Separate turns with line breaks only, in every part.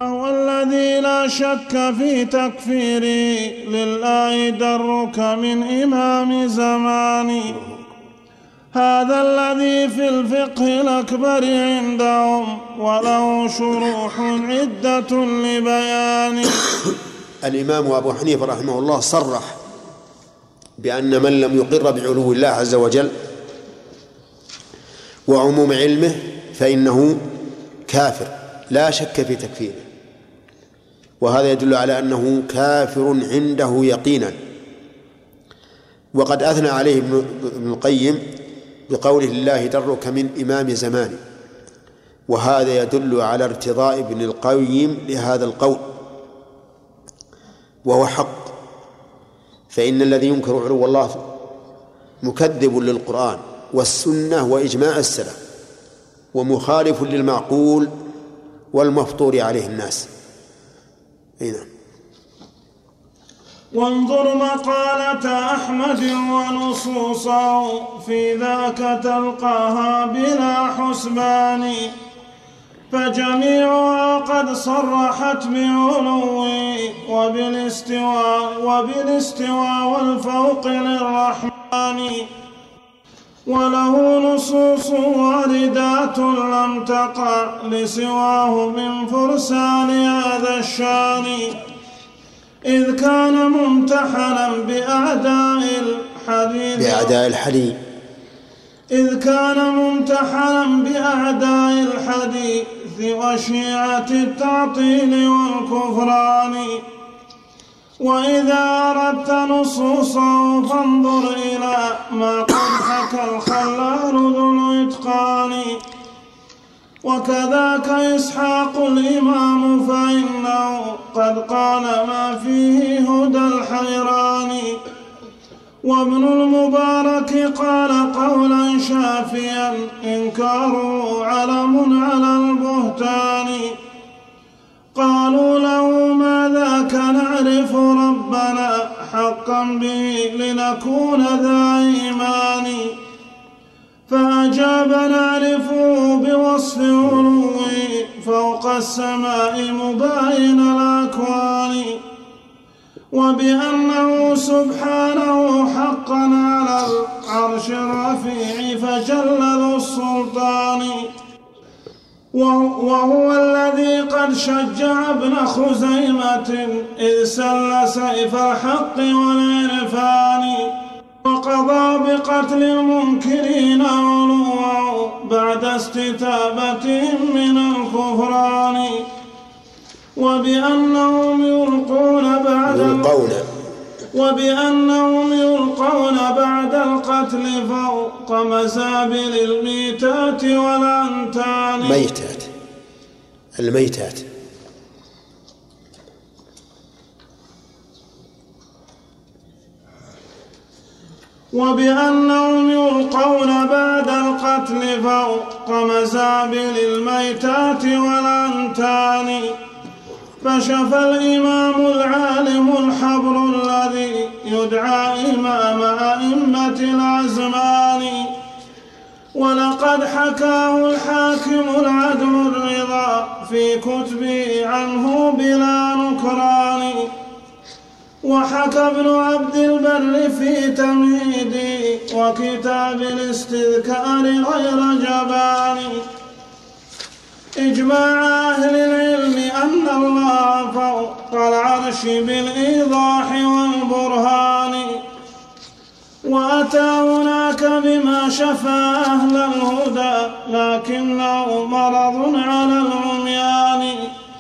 هو الذي لا شك في تكفيري لله درك من إمام زماني. هذا الذي في الفقه الأكبر عندهم وله شروح عدة لبيان.
الإمام أبو حنيفة رحمه الله صرح بأن من لم يقر بعلو الله عز وجل وعموم علمه فإنه كافر لا شك في تكفيره، وهذا يدل على أنه كافر عنده يقينا. وقد أثنى عليه ابن القيم بقوله الله درك من إمام زماني، وهذا يدل على ارتضاء ابن القيم لهذا القول، وهو حق. فإن الذي ينكر علو الله مكذب للقرآن والسنة وإجماع السلف، ومخالف للمعقول والمفطور عليه الناس. هنا
وانظر مقالة أحمد ونصوصه في ذاك تلقاها بلا حسبان، فجميعها قد صرحت بعلوه وبالاستواء والفوق للرحمن، وله نصوص واردات لم تقع لسواه من فرسان هذا الشان، إذ كان ممتحنا بأعداء الحديث إذ كان ممتحنا بأعداء الحديث وشيعة التعطيل والكفران. وإذا أردت نصوصه فانظر إلى ما قد حكى الخلال ذو الإتقان. وكذاك إسحاق الإمام فإنه قد قال ما فيه هدى الحيران. وابن المبارك قال قولا شافيا إنكاره علم على البهتان. قالوا له ما ذاك نعرف ربنا حقا به لنكون ذا إيمان، فأجاب نعرفه بوصف علوه فوق السماء مباين الأكوان، وبأنه سبحانه حقا على العرش الرفيع فجل ذو السلطان. وهو الذي قد شجع ابن خزيمة إذ سل سيف الحق والعرفان، وقضى بقتل المنكرين علوا بعد استتابتهم من الكفران. وبأنهم يلقون بعد القتل فوق مزابل الميتات والأنتان.
الميتات
وبأنهم يلقون بعد القتل فوق مزابل الميتات والأنتان. فشفى الإمام العالم الحبر الذي يدعى إمام أئمة الأزمان، ولقد حكاه الحاكم العدل الرضا في كتبه عنه بلا نكران. وحكى ابن عبد البر في تمهيد وكتاب الاستذكار غير جبان إجماع أهل العلم أن الله فوق العرش بالإيضاح والبرهان. وأتى هناك بما شفى أهل الهدى لكنه مرض على العميان.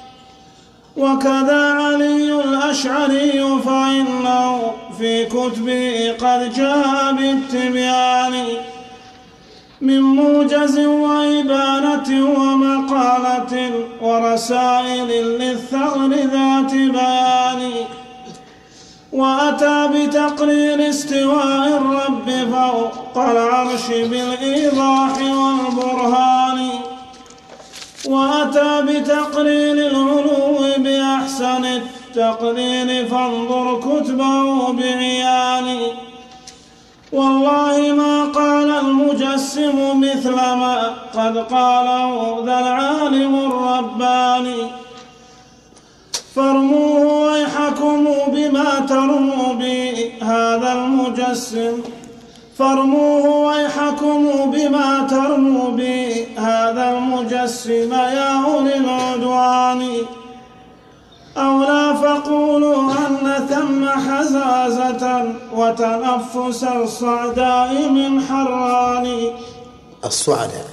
وكذا علي الأشعري فإنه في كتبه قد جاء بالتبيان من موجز وإبانة ومقالة ورسائل للثغر ذات بيان. وأتى بتقرير استواء الرب فوق العرش بالإيضاح والبرهان. وأتى بتقرير العلو بأحسن التقرير فانظر كتبه بعيان. والله ما قال المجسم مثل ما قد قاله ذا العالم الرباني. فارموه ويحكم بما ترموا به هذا المجسم فارموه ويحكم بما ترموا به هذا المجسم يا أولي العدوان. أولا فقولوا أن ثم حزازة وتنفس الصعداء من حران.
الصعداء.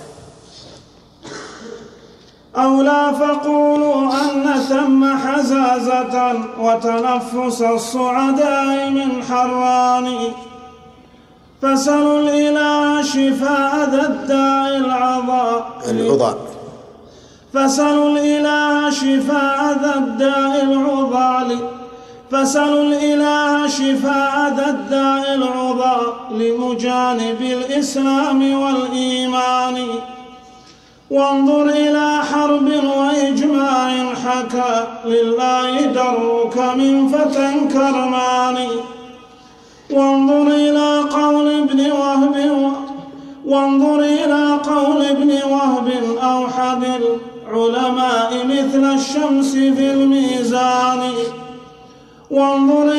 أولا فقولوا أن ثم حزازة وتنفس الصعداء من حران. فسلوا الإله شفاء ذا الداء العضال. فسلوا الإله شفاء ذا الداء العضال. فسلوا الإله شفاء ذا الداء العضال لمجانب الإسلام والإيمان. وانظر إلى حرب وإجماع حكى لله درك من فتى كرمان. وانظر إلى قول ابن وهب أوحد العلماء مثل الشمس في الميزان. وانظر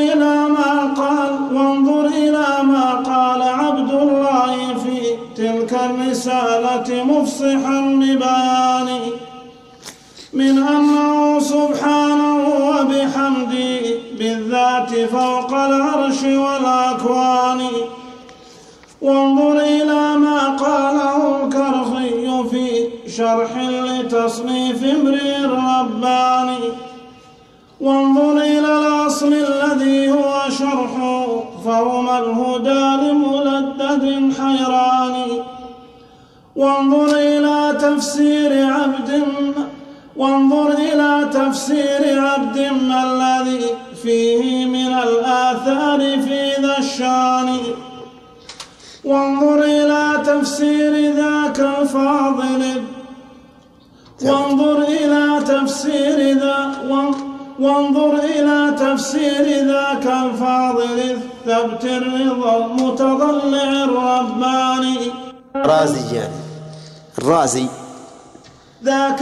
إلى ما قال عبد الله في تلك الرسالة مفصحا ببيان من أنه سبحانه وبحمده بالذات فوق العرش والأكوان. وانظر إلى ما قاله الكرخي في شرح لتصنيف امرئ الرباني. وانظر إلى الأصل الذي هو شرحه فهما الهدى لملدد حيران. وانظر إلى تفسير عبد ما الذي فيه من الآثار في ذا الشان. وانظر إلى تفسير ذاك الفاضل الثبت الرضا المتضلع الرباني.
الرازي
ذاك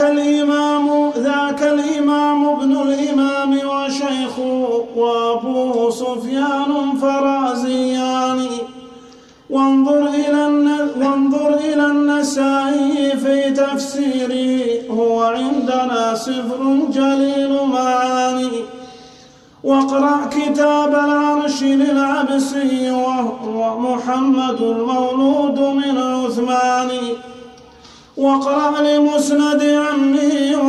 الإمام ابن الإمام وشيخه وأبوه سفيان فرازيان. وانظر إلى النسائي في تفسيره هو عندنا صفر جليل معاني. واقرأ كتاب العرش للعبسي وهو محمد المولود من عثمان. واقرأ لمسند عمه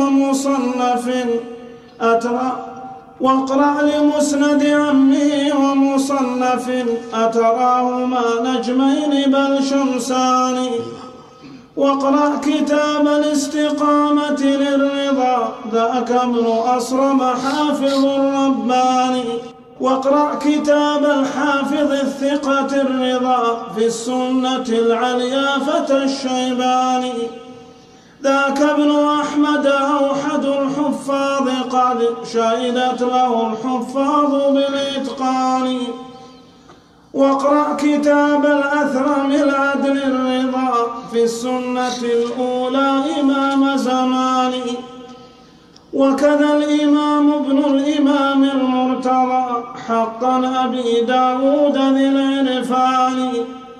ومصنف أتراهما نجمين بل شمسان. واقرأ كتاب الاستقامة للرضا ذاك ابن أصرم حافظ الرباني. واقرأ كتاب الحافظ الثقة الرضا في السنة العليا فتى الشيباني. ذاك ابن أحمد أوحد الحفاظ قد شهدت له الحفاظ بالإتقان. واقرأ كتاب الأثرم العدل الرضا في السنة الأولى إمام زماني. وكذا الإمام ابن الإمام المرتضى حقا أبي داود ذي العرفان.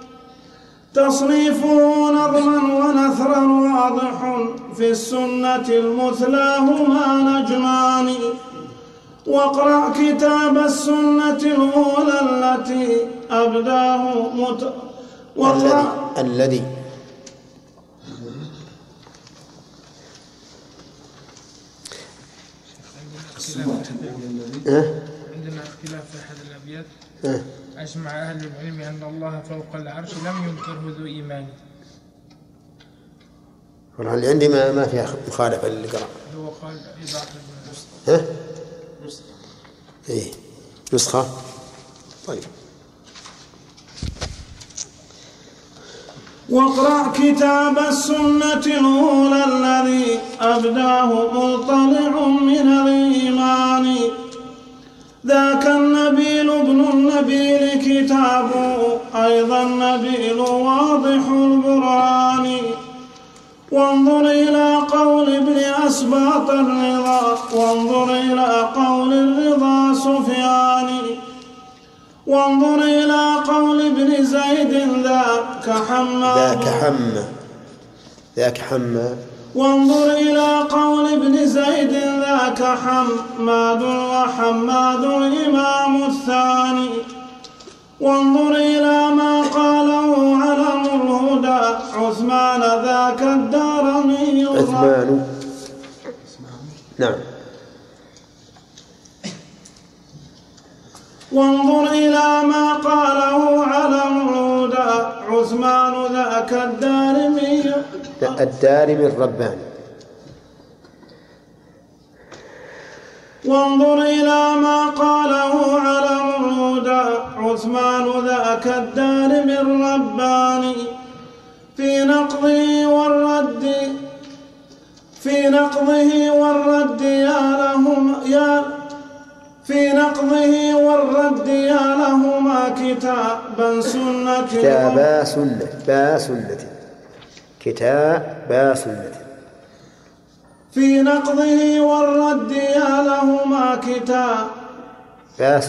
تصنيفه نظما ونثرا واضح في السنة المثلى هما نجمان. واقرأ كتاب السنة الأولى التي أبداه
الذي
عندنا اختلاف في أحد الأبيات. أجمع أهل العلم أن الله فوق العرش لم ينكره ذو إيمان.
والله اللي عندي ما فيها مخالفة للي قرأ.
هو قال إضافة
نسخة. طيب.
واقرأ كتاب السنة الأولى الذي أبداه مطلع من الإيمان. ذاك النبيل ابن النبيل كتابه أيضا نبيل واضح البرهان. وانظر إلى قول ابن أسباط الرضا. وانظر إلى قول الرضا سفياني. وانظر إلى قول ابن زيد ذاك حماد. وانظر إلى قول ابن زيد ذاك حماد وحماد الإمام الثاني. وانظر إلى ما قاله علم الهدى عثمان ذاك الدارمي.
نعم.
وانظر إلى ما قاله علم الهدى عثمان ذاك الدارمي
الرباني.
وانظر إلى ما قاله علم الهدى عثمان ذاك الدارمي الرباني في نقضه والرد يا لهما كتابا سنة. في نقضه والرد يا لهما كتابا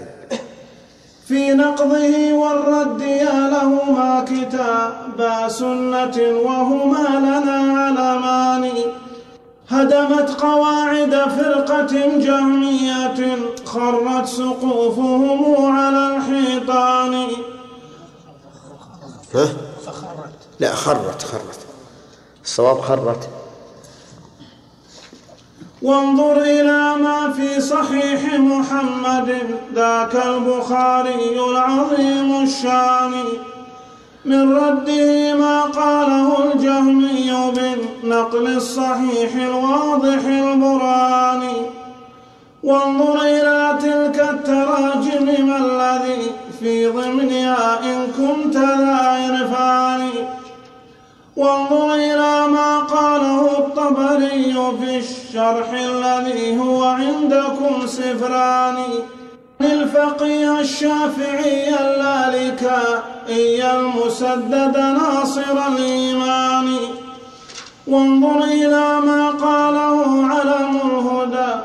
سنة وهما لنا علمان. هدمت قواعد فرقة جهمية خرت سقوفهم على الحيطان.
لا خرت الصواب خرت.
وانظر إلى ما في صحيح محمد ذاك البخاري العظيم الشان من رده ما قاله الجهمي بالنقل الصحيح الواضح البرهاني. وانظر إلى تلك التراجم ما الذي في ضمنها إن كنت ذا عرفان. وانظر إلى ما قاله الطبري في الشرح الذي هو عندكم سفران للفقيه الشافعي اللالكائي المسدد ناصر الإيمان. وانظر إلى ما قاله علم الهدى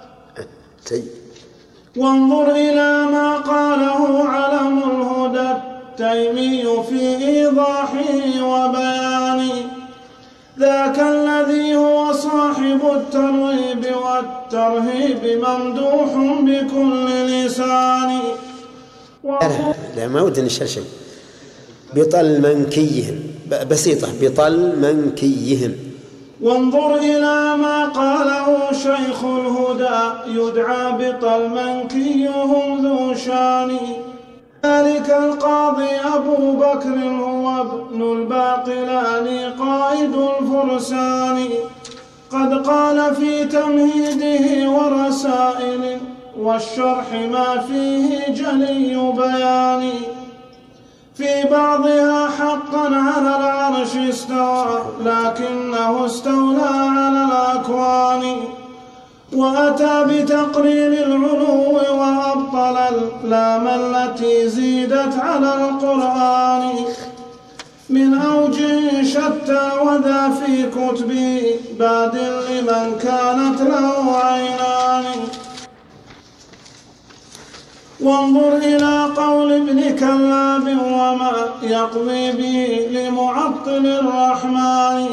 التيمي في إيضاحه وبيانه ذاك الذي هو صاحب الترغيب والترهيب ممدوح بكل لسان.
لا ما ودي نشر شيء. بطل منكيهم بسيطة. بطل منكيهم.
وانظر إلى ما قاله شيخ الهدى يدعى بطل منكيهم ذو شان. ذلك القاضي أبو بكر هو ابن الباقلاني قائد الفرسان قد قال في تمهيده ورسائل والشرح ما فيه جلي بيان. في بعضها حقا على العرش استوى لكنه استولى على الأكوان وأتى بتقرير العلو وأبطل اللام التي زيدت على القرآن من أوجه شتى وذا في كتبه باد لمن كانت له عينان. وانظر إلى قول ابن كلاب وما يقضي به لمعطل الرحمن.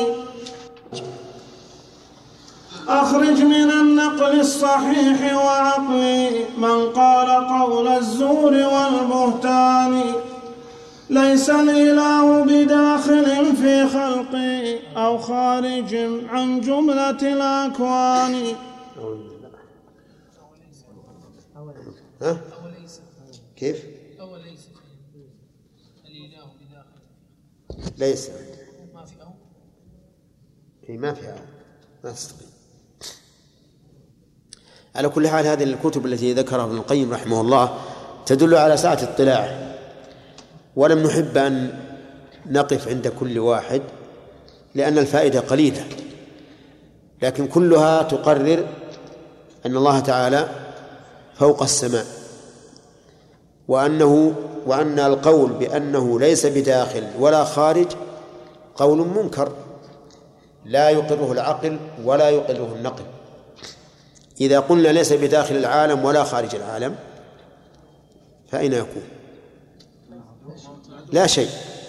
أخرج من النقل الصحيح وعقلي من قال قول الزور والبهتان. ليس الإله بداخل في خلقي أو خارج عن جملة الأكوان.
كيف؟ ليس ما فيها ما تستقيم. على كل حال هذه الكتب التي ذكرها ابن القيم رحمه الله تدل على سعة اطلاعه، ولم نحب أن نقف عند كل واحد لأن الفائدة قليلة، لكن كلها تقرر أن الله تعالى فوق السماء، وأن القول بأنه ليس بداخل ولا خارج قول منكر، لا يقره العقل ولا يقره النقل. إذا قلنا ليس بداخل العالم ولا خارج العالم فأين يكون؟ لا شيء،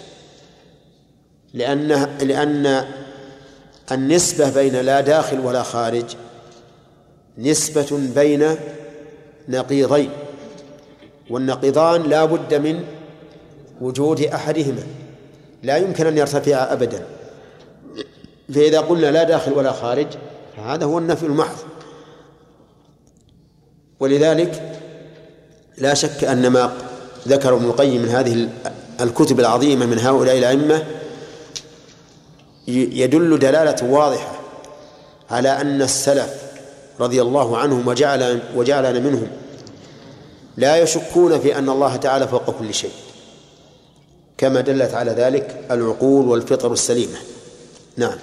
لأن النسبة بين لا داخل ولا خارج نسبة بين نقيضين، والنقيضان لا بد من وجود أحدهما، لا يمكن أن يرتفع أبدا. فإذا قلنا لا داخل ولا خارج فهذا هو النفي المحض. ولذلك لا شك أن ما ذكر ابن القيم من هذه الكتب العظيمة من هؤلاء الأئمة يدل دلالة واضحة على أن السلف رضي الله عنهم وجعلنا منهم لا يشكون في أن الله تعالى فوق كل شيء، كما دلت على ذلك العقول والفطر السليمة. نعم.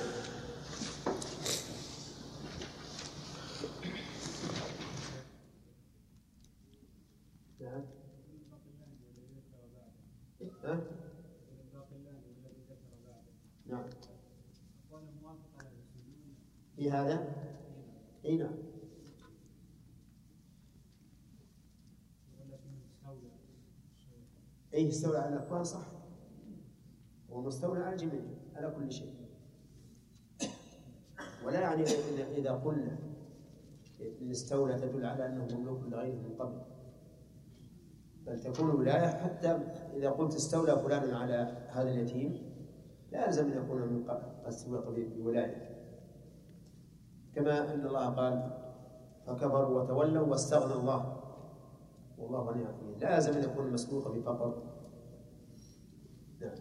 في هذا أي نعم. أي استولى على الأكوان صح، ومستولى على الجميع على كل شيء. ولا يعني إذا قلنا إن استولى تدل على أنه مملوك لغيره من قبل، بل تكون ولاية. حتى إذا قلت استولى فلان على هذا اليتيم لا يلزم أن يكون من قبل بولاية، كما أن الله قال فكفروا وتولوا واستغنى الله والله غني حميد، لا يلزم أن يكون مسبوقا بفقر. نعم.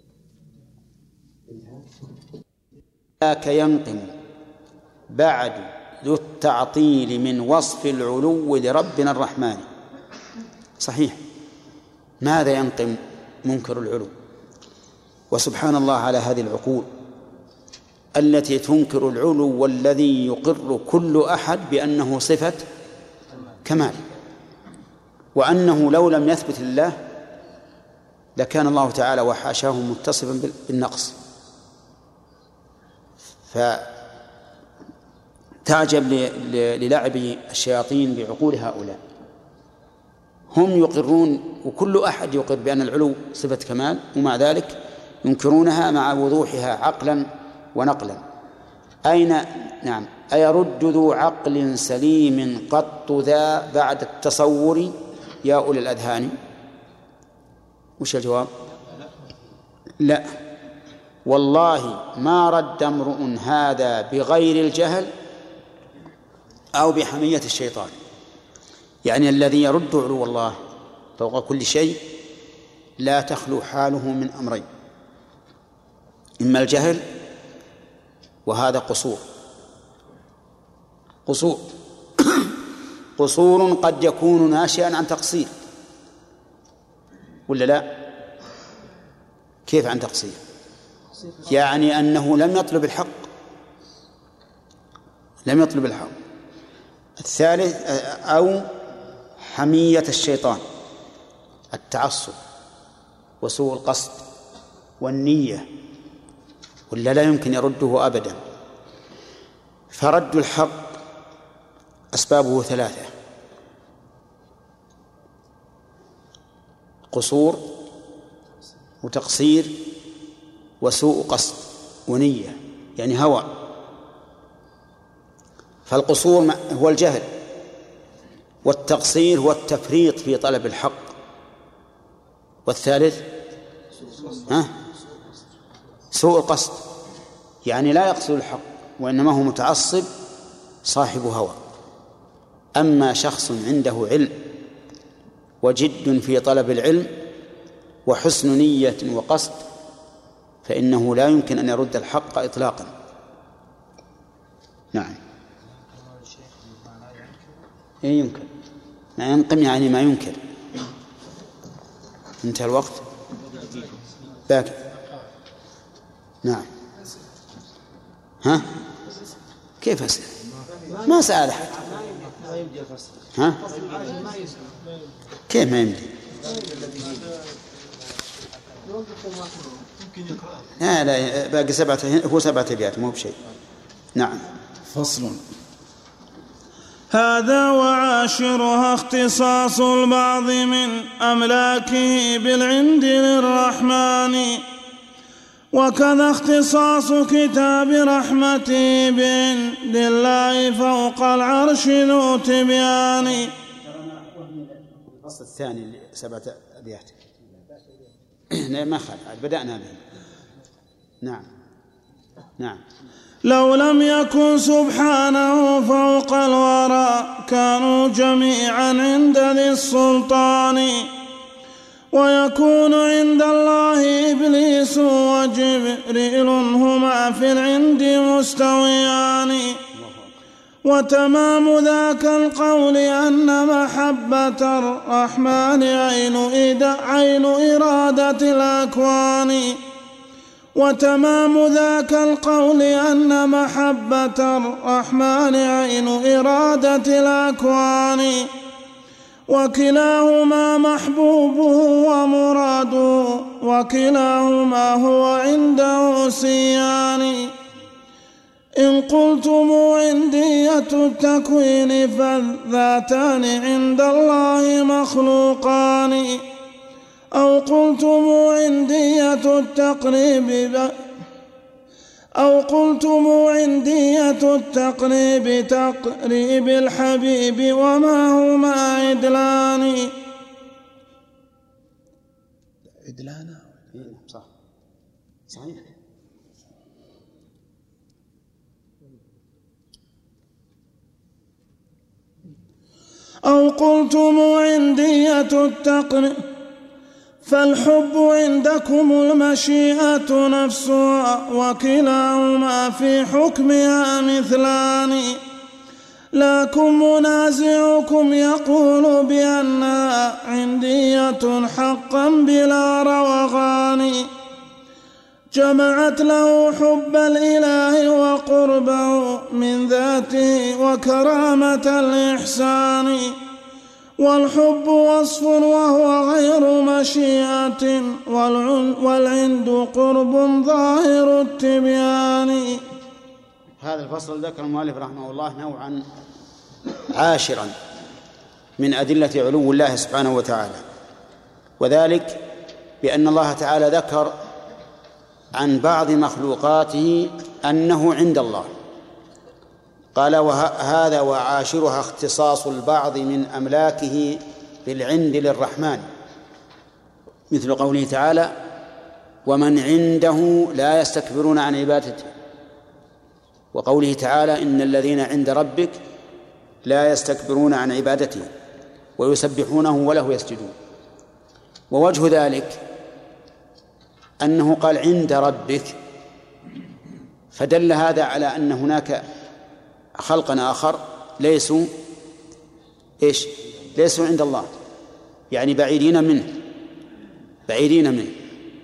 ذاك ينقم بعد ذو التعطيل من وصف العلو لربنا الرحمن. صحيح، ماذا ينقم منكر العلو؟ وسبحان الله على هذه العقول التي تنكر العلو والذي يقر كل أحد بأنه صفة كمال، وأنه لو لم يثبت لله لكان الله تعالى وحاشاه متصفا بالنقص. فتعجب للعب الشياطين بعقول هؤلاء. هم يقرون وكل أحد يقر بأن العلو صفة كمال، ومع ذلك ينكرونها مع وضوحها عقلا ونقلا. نعم، أيرد ذو عقل سليم قط ذا بعد التصور يا أولي الأذهان؟ وش الجواب؟ لا، والله ما رد امرؤ هذا بغير الجهل أو بحمية الشيطان. يعني الذي يرد علو الله فوق كل شيء لا تخلو حاله من أمرين: إما الجهل، وهذا قصور قد يكون ناشئا عن تقصير، ولا لا؟ كيف عن تقصير؟ يعني أنه لم يطلب الحق. الثالث أو حمية الشيطان، التعصب وسوء القصد والنية، ولا لا يمكن يرده أبدا. فرد الحق أسبابه 3: قصور وتقصير وسوء قصد ونية، يعني هوى. فالقصور هو الجهل، والتقصير هو التفريط في طلب الحق، والثالث سوء القصد، يعني لا يقصد الحق وإنما هو متعصب صاحب هوى. أما شخص عنده علم وجد في طلب العلم وحسن نية وقصد فإنه لا يمكن أن يرد الحق إطلاقا. نعم. إيه يمكن، ما ينقم يعني ما ينكر. انتهى الوقت باقي. نعم. كيف أسأل؟ ما سأل أحد. كيف ما يمدي؟
لا باقي 7 هو 7 أبيات مو بشيء. نعم.
فصل. هذا وعاشرها اختصاص البعض من أملاكه بالعند للرحمن، وكذا اختصاص كتاب رحمته بعند الله فوق العرش ذو تبيان.
الفصل الثاني 7 أبيات. ما خالف بدأنا به. نعم.
لو لم يكن سبحانه فوق الورى كانوا جميعا عند ذي السلطان، ويكون عند الله إبليس وجبريل هما في العند مستويان. وتمام ذاك القول أن محبة الرحمن عين إرادة الأكوان. وتمام ذاك القول أن محبة الرحمن عين إرادة الأكوان، وكلاهما محبوبه ومراده، وكلاهما هو عنده سيان. إن قلتم عندية التكوين فالذاتان عند الله مخلوقان، أو قلتم عندية التقريب تقريب الحبيب وما هما عدلان.
صحيح.
أو قلتم عندية التقريب فالحب عندكم المشيئة نفسها، وكلاهما في حكمها مثلان. لكن منازعكم يقول بأنها عندية حقا بلا روغان، جمعت له حب الإله وقربه من ذاته وكرامة الإحسان. والحب وصف وهو غير مشيئة، والعند قرب ظاهر التبيان.
هذا الفصل ذكر المؤلف رحمه الله نوعا عاشرا من أدلة علو الله سبحانه وتعالى، وذلك بأن الله تعالى ذكر عن بعض مخلوقاته أنه عند الله. قال وهذا وعاشرها اختصاص البعض من أملاكه بالعند للرحمن، مثل قوله تعالى ومن عنده لا يستكبرون عن عبادته، وقوله تعالى إن الذين عند ربك لا يستكبرون عن عبادته ويسبحونه وله يسجدون. ووجه ذلك أنه قال عند ربك، فدل هذا على أن هناك خلقا آخر ليسوا عند الله، يعني بعيدين منه.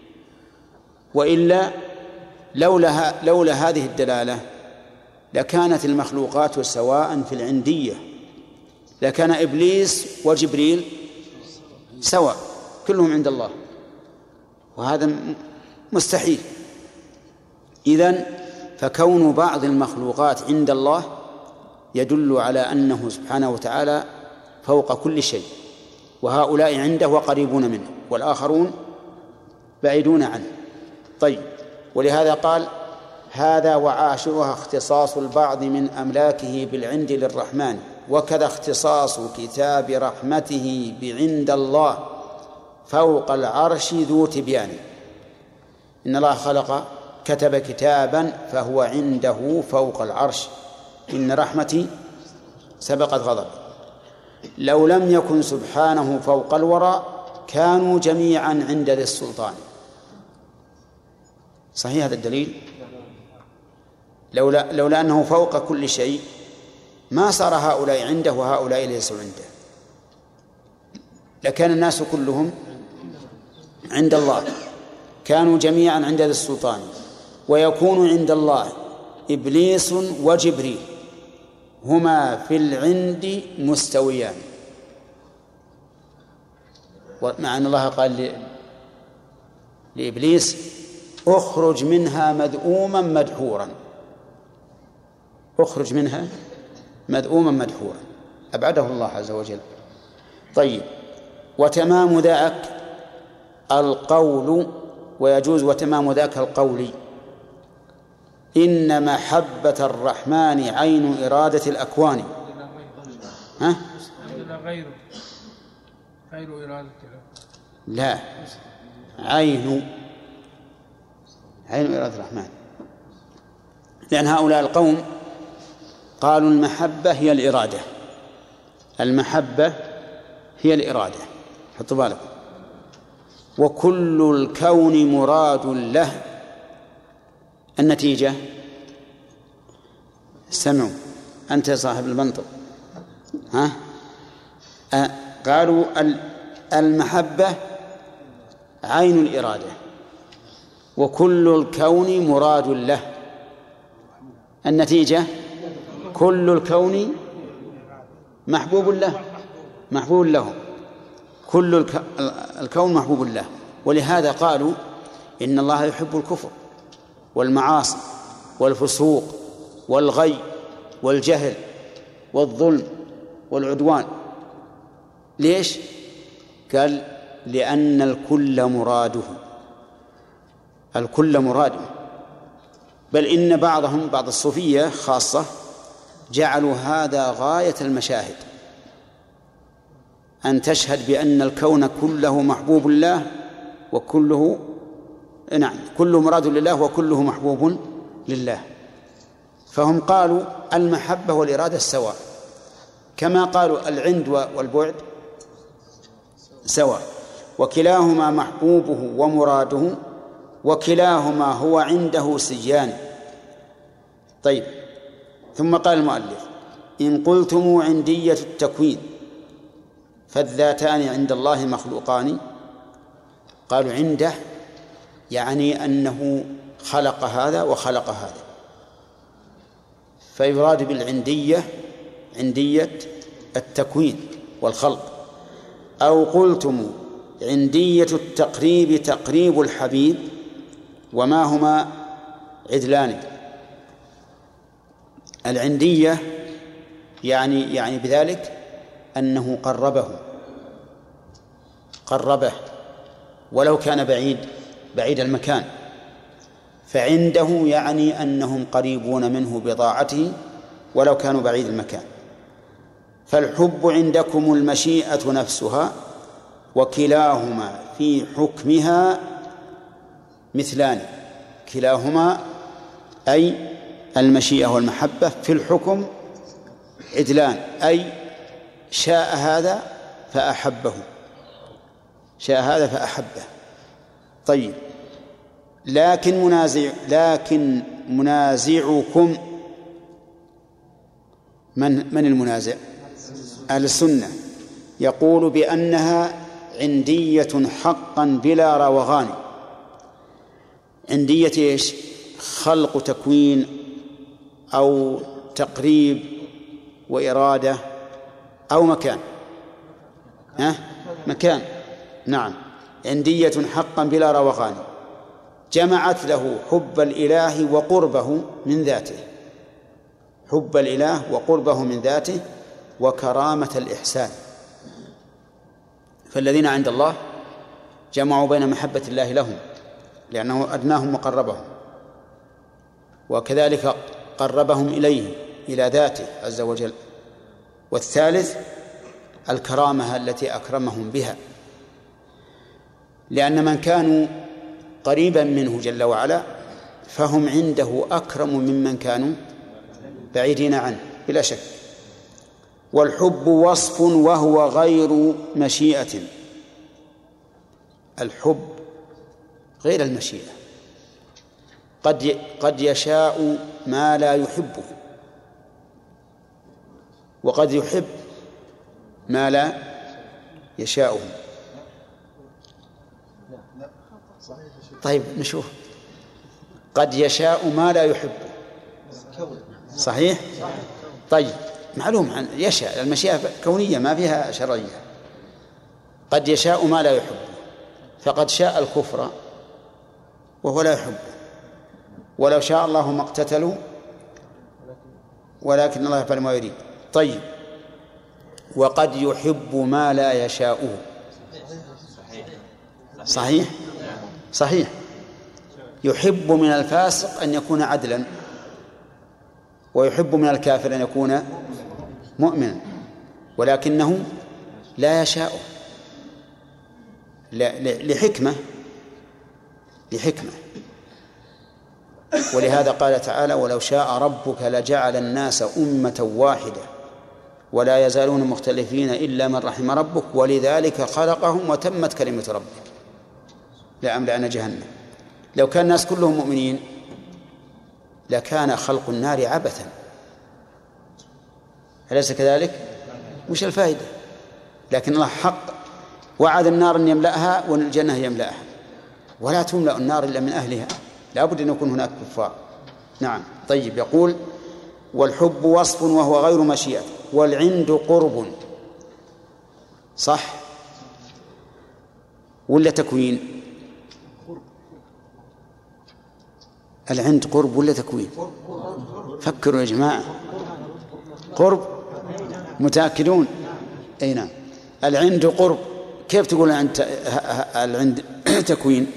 وإلا لولا هذه الدلالة لكانت المخلوقات سواء في العندية، لكان إبليس وجبريل سواء كلهم عند الله، وهذا مستحيل. إذن فكون بعض المخلوقات عند الله يدل على أنه سبحانه وتعالى فوق كل شيء، وهؤلاء عنده وقريبون منه والآخرون بعيدون عنه. طيب، ولهذا قال هذا وعاشرها اختصاص البعض من أملاكه بالعند للرحمن، وكذا اختصاص كتاب رحمته بعند الله فوق العرش ذو تبيان. إن الله كتب كتابا فهو عنده فوق العرش، إن رحمتي سبقت غضب. لو لم يكن سبحانه فوق الورى كانوا جميعا عند ذي السلطان. صحيح هذا الدليل؟ لولا أنه فوق كل شيء ما صار هؤلاء عنده وهؤلاء ليسوا عنده، لكان الناس كلهم عند الله، كانوا جميعا عند ذي السلطان. ويكون عند الله إبليس وجبريل هما في العند مستويان، مع أن الله قال
لإبليس: اخرج منها مذءوما مدحورا. اخرج منها مذءوما مدحورا، أبعده الله عز وجل. طيب، وتمام ذاك القول، ويجوز وتمام ذاك القول: إن محبة الرحمن عين إرادة الأكوان. ها؟
غير إرادة
لا، عين إرادة الرحمن، لأن هؤلاء القوم قالوا المحبة هي الإرادة، المحبة هي الإرادة، حطوا بالكم. وكل الكون مراد له. النتيجة سمعوا، أنت صاحب المنطق، ها؟ قالوا المحبة عين الإرادة، وكل الكون مراد له. النتيجة كل الكون محبوب له، كل الكون محبوب له. ولهذا قالوا إن الله يحب الكفر والمعاصي والفسوق والغي والجهل والظلم والعدوان. ليش؟ قال: لأن الكل مراده، الكل مراده. بل إن بعض الصوفية خاصة جعلوا هذا غاية المشاهد، أن تشهد بأن الكون كله محبوب الله وكله كله مراد لله وكله محبوب لله. فهم قالوا المحبة والإرادة سواء، كما قالوا العند والبعد سواء، وكلاهما محبوبه ومراده، وكلاهما هو عنده سجيان. طيب، ثم قال المؤلف: إن قلتم عندية التكوين فالذاتان عند الله مخلوقان. قالوا عنده يعني أنه خلق هذا وخلق هذا، فيراد بالعندية عندية التكوين والخلق. أو قلتم عندية التقريب تقريب الحبيب، وما هما عدلان. العندية يعني بذلك أنه قربه ولو كان بعيد المكان، فعنده يعني أنهم قريبون منه بطاعته ولو كانوا بعيد المكان. فالحب عندكم المشيئة نفسها، وكلاهما في حكمها مثلان. كلاهما أي المشيئة والمحبة في الحكم عدلان، أي شاء هذا فأحبه، شاء هذا فأحبه. طيب، لكن منازعكم من المنازع؟ أهل السنة يقول بأنها عندية حقا بلا روغان. عندية إيش؟ خلق تكوين أو تقريب وإرادة أو مكان. مكان، نعم، عندية حقا بلا روغان، جمعت له حب الإله وقربه من ذاته، حب الإله وقربه من ذاته وكرامة الإحسان. فالذين عند الله جمعوا بين محبة الله لهم لأنه أدناهم وقربهم، وكذلك قربهم إليه إلى ذاته عز وجل. والثالث الكرامة التي أكرمهم بها، لأن من كانوا قريبا منه جل وعلا فهم عنده أكرم ممن كانوا بعيدين عنه بلا شك. والحب وصف وهو غير مشيئة. الحب غير المشيئة، قد يشاء ما لا يحبه، وقد يحب ما لا يشاءه. طيب نشوف، قد يشاء ما لا يحبه، صحيح؟ طيب معلوم عن يشاء، المشيئة كونية ما فيها شرعية. قد يشاء ما لا يحبه، فقد شاء الكفر
وهو لا يحبه، ولو شاء الله ما اقتتلوا ولكن الله يفعل ما يريد. طيب، وقد يحب ما لا يشاؤه. صحيح؟ صحيح. يحب من الفاسق أن يكون عدلا، ويحب من الكافر أن يكون مؤمنا، ولكنه لا يشاء لحكمة. ولهذا قال تعالى: ولو شاء ربك لجعل الناس أمة واحدة ولا يزالون مختلفين إلا من رحم ربك ولذلك خلقهم وتمت كلمة ربك لأملأن جهنم. لو كان الناس كلهم مؤمنين لكان خلق النار عبثا، أليس كذلك؟ وش الفائدة؟ لكن الله حق وعد النار أن يملأها والجنة يملأها، ولا تملأ النار إلا من أهلها، لا بد أن يكون هناك كفار. نعم. طيب، يقول: والحب وصف وهو غير مشيئة، والعند قرب. صح ولا تكوين؟ العند قرب ولا تكوين؟ فكروا يا جماعة. قرب، متأكدون؟ أي نعم. العند قرب، كيف تقول العند تكوين؟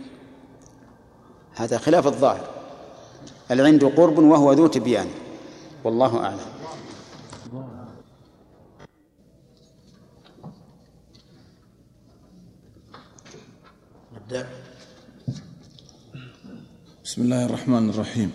هذا خلاف الظاهر. العند قرب وهو ذو تبيان، والله أعلم.
نبدأ. بسم الله الرحمن الرحيم.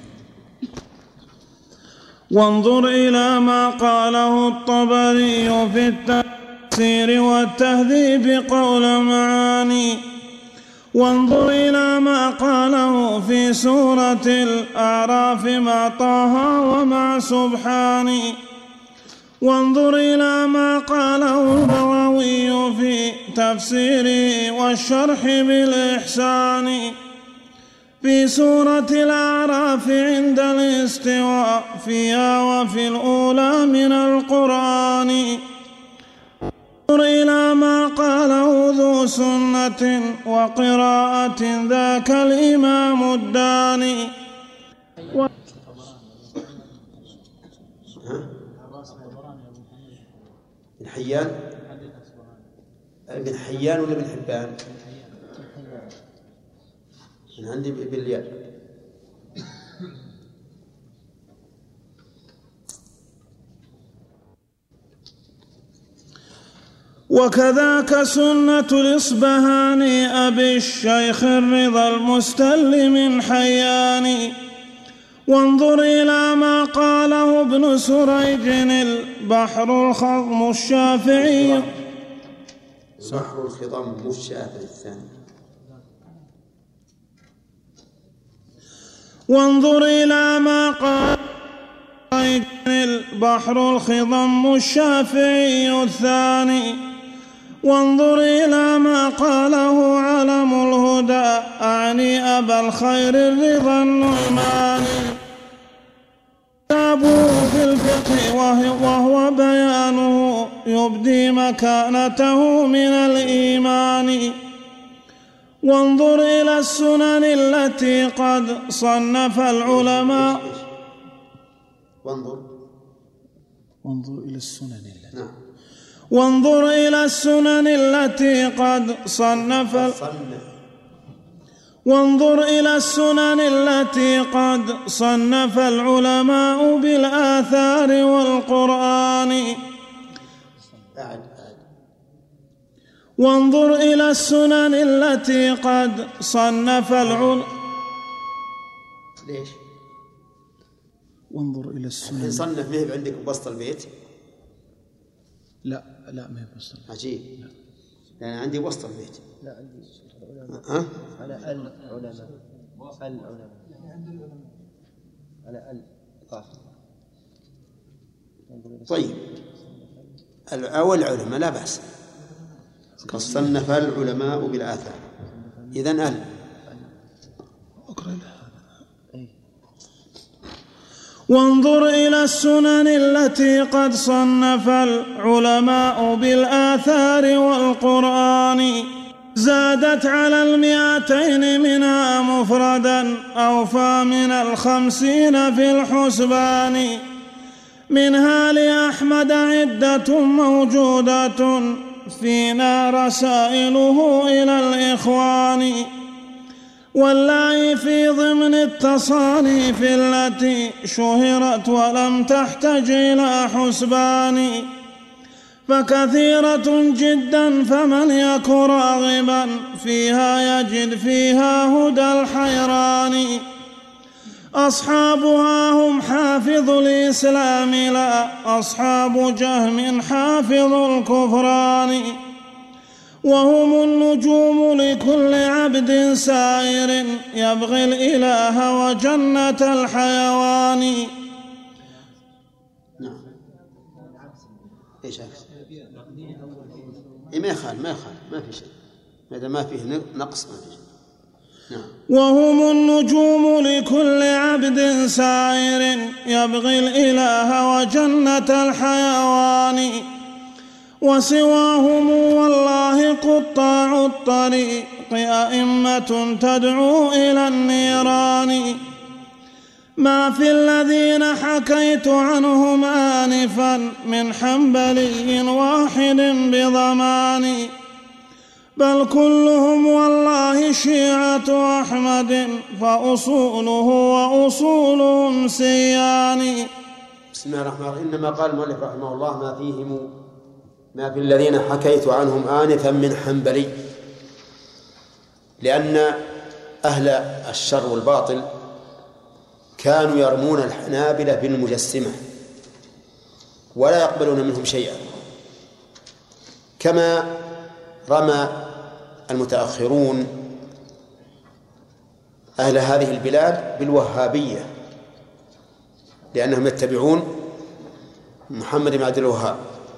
وانظر إلى ما قاله الطبري في التفسير والتهذيب قول معاني، وانظر إلى ما قاله في سورة الأعراف مع طه ومع سبحان، وانظر إلى ما قاله البغوي في تفسيره والشرح بالإحسان في سورة الأعراف عند الاستواء فيها وفي الأولى من القرآن. انظر إلى ما قاله ذو سنة وقراءة ذاك الإمام الداني.
بن حيان ولا بن حبان؟ من عندي بالياء.
وكذاك سنة الإصبهاني أبي الشيخ الرضا المستلم حياني. وانظر إلى ما قاله ابن سريج البحر الخضم الشافعي.
بحر الخضم الشافعي الثاني.
وانظر إلى ما قال البحر الخضم الشافعي الثاني. وانظر إلى ما قاله علم الهدى أعني أبا الخير الرضا النعماني. كتابه في الفقه وهو بيانه يبدي مكانته من الإيمان. وانظر إلى السنن التي قد صنف العلماء. وانظر إلى السنن التي وانظر إلى السنن التي قد صنف العلماء بالآثار والقرآن. وانظر إلى السنن التي قد صنف العلماء.
ليش؟
وانظر إلى السنن.
صنف ما هي عندك بسط البيت؟
لا ما هي بسط.
عجيب. لأن عندي وسط البيت.
لا عندي على العلماء.
طيب، أول العلماء لا بأس. قد صنف العلماء بالآثار. إذن
وانظر إلى السنن التي قد صنف العلماء بالآثار والقرآن. زادت على 200 منها مفردا أوفى من 50 في الحسبان. منها لأحمد عدة موجودة فينا رسائله إلى الإخوان، واللائي في ضمن التصانيف التي شهرت ولم تحتج إلى حسبان، فكثيرة جدا فمن يك راغبا فيها يجد فيها هدى الحيران. أصحابها هم حافظ الإسلام لا أصحاب جهم حافظ الكفران، وهم النجوم لكل عبد سائر يبغي الإله وجنة الحيوان.
نعم. ايش ما يخالف ما في شيء، هذا ما فيه نقص ما في شيء. نعم.
وهم النجوم لكل عبد سائر يبغي الإله وجنة الحيوان، وسواهم والله قطاع الطريق أئمة تدعو إلى النيران. ما في الذين حكيت عنهم آنفا من حنبلي واحد بضمان، بل كلهم والله شيعة أحمد فأصوله وأصولهم سيان.
بسم الله الرحمن الرحيم. إنما قال المؤلف رحمه الله ما في الذين حكيت عنهم آنفا من حنبلي، لأن أهل الشر والباطل كانوا يرمون الحنابلة بالمجسمة ولا يقبلون منهم شيئا، كما رمى المتأخرون أهل هذه البلاد بالوهابية، لأنهم يتبعون محمد بن عبد الوهاب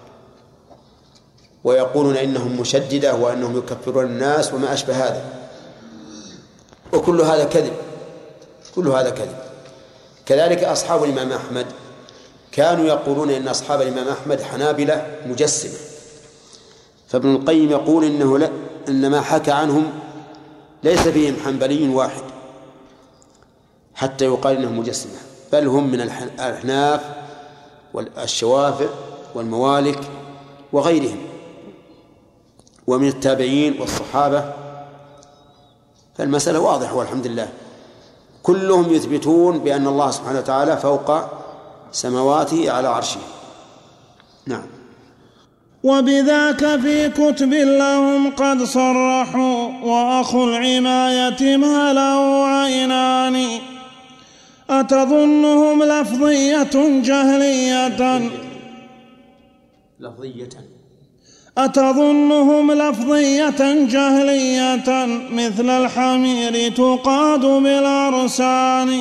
ويقولون إنهم مشددة وأنهم يكفرون الناس وما أشبه هذا، وكل هذا كذب، كل هذا كذب. كذلك أصحاب الإمام أحمد كانوا يقولون إن أصحاب الإمام أحمد حنابلة مجسمة، فابن القيم يقول إن ما حكى عنهم ليس فيهم حنبلي واحد حتى يقال إنهم مجسمة، بل هم من الأحناف والشوافع والموالك وغيرهم ومن التابعين والصحابة. فالمسألة واضحة والحمد لله، كلهم يثبتون بأن الله سبحانه وتعالى فوق سماواته على عرشه. نعم.
وبذاك في كتب لهم قد صرحوا، وأخو العماية ما له عينان. أتظنهم لفظية جهلية أتظنهم لفظية جهلية مثل الحمير تقاد بالأرسان.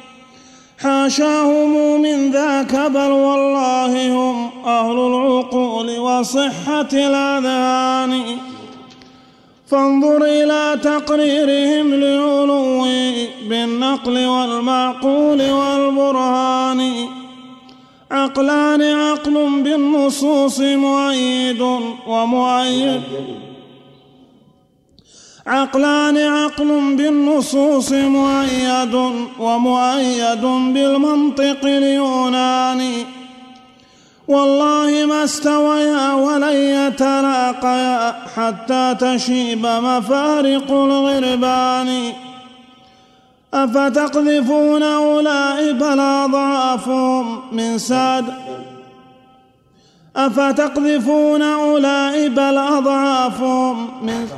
حاشاهم من ذاك، بل والله هم أهل العقول وصحة الأذهان. فانظر إلى تقريرهم لعلو بالنقل والمعقول والبرهان. عقلان عقل بالنصوص مؤيد ومؤيد عقلان عقل بالنصوص مؤيد ومؤيد بالمنطق اليوناني. والله ما استويا ولن يتلاقيا حتى تشيب مفارق الغربان. أفتقذفون أولئك بل أضعافهم من ساد أفتقذفون أولئك بل أضعافهم من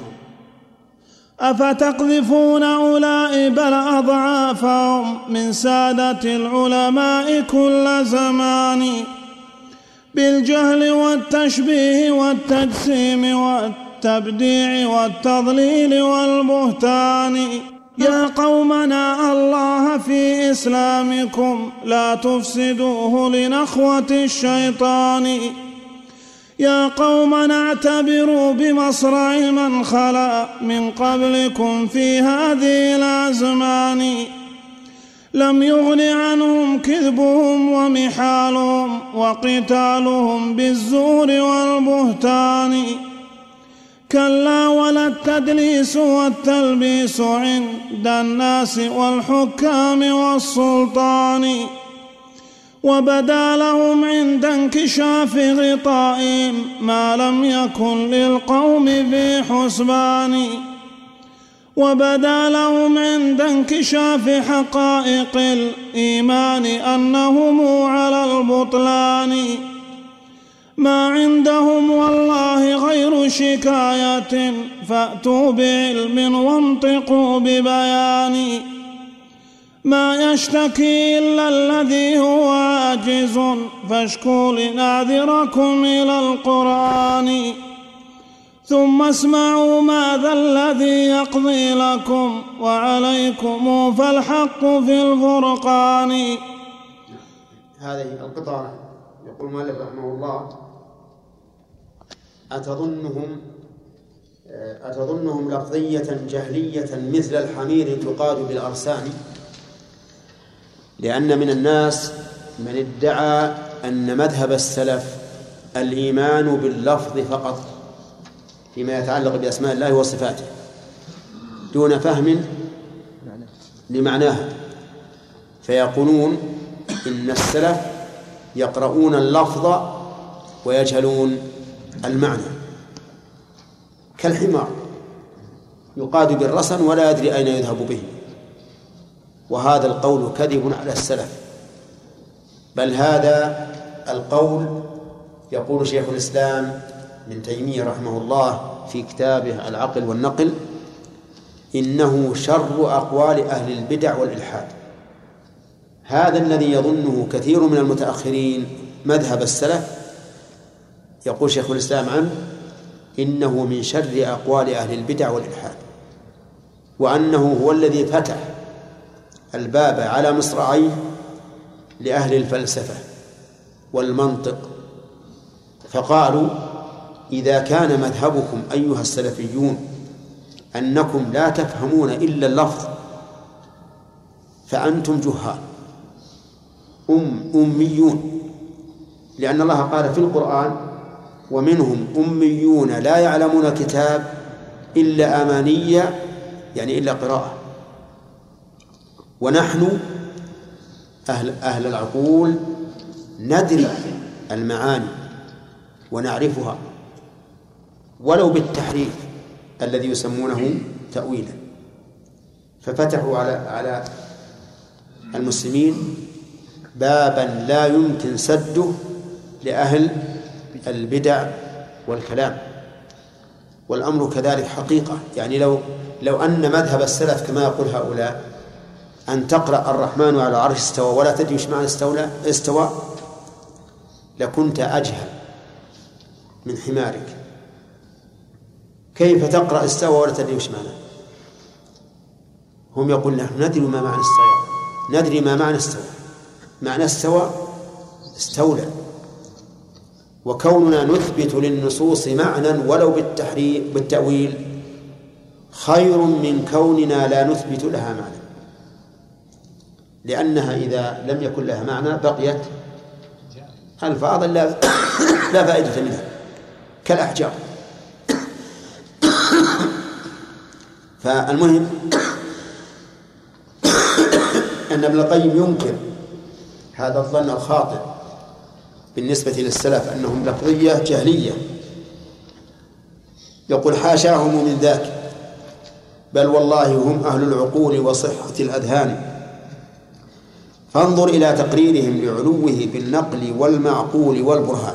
أفتقذفون أولئك بل أضعافهم من سادة العلماء كل زمان. بالجهل والتشبيه والتجسيم والتبديع والتضليل والبهتان. يا قومنا الله في إسلامكم لا تفسدوه لنخوة الشيطان. يا قومنا اعتبروا بمصرع من خلا من قبلكم في هذه الأزمان. لم يغن عنهم كذبهم ومحالهم وقتالهم بالزور والبهتان. كلا ولا التدليس والتلبيس عند الناس والحكام والسلطان، وبدا لهم عند انكشاف غطاء ما لم يكن للقوم في حسبان، وبدا لهم عند انكشاف حقائق الإيمان أنهم على البطلان، ما عندهم والله غير شكاية، فأتوا بعلم وانطقوا ببيان، ما يشتكي إلا الذي هو عاجز، فاشكوا لنعذركم إلى القرآن، ثم اسمعوا ماذا الذي يقضي لكم وعليكم فالحق في الفرقان.
هذه القطعة يقول مالك رحمه الله: أتظنهم لفظية جهلية مثل الحمير تقاد بالأرسان؟ لأن من الناس من ادعى أن مذهب السلف الإيمان باللفظ فقط فيما يتعلق بأسماء الله وصفاته دون فهم لمعناها، فيقولون إن السلف يقرؤون اللفظ ويجهلون المعنى، كالحمار يقاد بالرسن ولا يدري أين يذهب به. وهذا القول كذب على السلف، بل هذا القول يقول شيخ الإسلام ابن تيمية رحمه الله في كتابه العقل والنقل: إنه شر أقوال أهل البدع والإلحاد. هذا الذي يظنه كثير من المتأخرين مذهب السلف، يقول شيخ الإسلام عنه إنه من شر أقوال أهل البدع والإلحاد، وأنه هو الذي فتح الباب على مصراعيه لأهل الفلسفة والمنطق، فقالوا: إذا كان مذهبكم أيها السلفيون أنكم لا تفهمون إلا اللفظ فأنتم جهال أميون، لأن الله قال في القرآن: ومنهم أميون لا يعلمون كتاب إلا أمانية، يعني إلا قراءة. ونحن أهل العقول ندري المعاني ونعرفها ولو بالتحريف الذي يسمونه تأويلا. ففتحوا على المسلمين بابا لا يمكن سده لأهل البدع والكلام. والأمر كذلك حقيقة، يعني لو أن مذهب السلف كما يقول هؤلاء أن تقرأ الرحمن على العرش استوى ولا تدري ايش معنى استوى لكنت أجهل من حمارك. كيف تقرأ استوى ولا تدري ايش معنى؟ هم يقول نحن ندري ما معنى استوى، ندري ما معنى استوى، معنى استوى استولى. وكوننا نثبت للنصوص معنى ولو بالتأويل خير من كوننا لا نثبت لها معنى، لأنها إذا لم يكن لها معنى بقيت ألفاظا لا فائدة منها كالأحجار. فالمهم أن ابن القيم ينكر هذا الظن الخاطئ بالنسبة للسلف أنهم لفظية جهلية، يقول: حاشاهم من ذاك، بل والله هم أهل العقول وصحة الأذهان، فانظر إلى تقريرهم لعلوه بالنقل والمعقول والبرهان.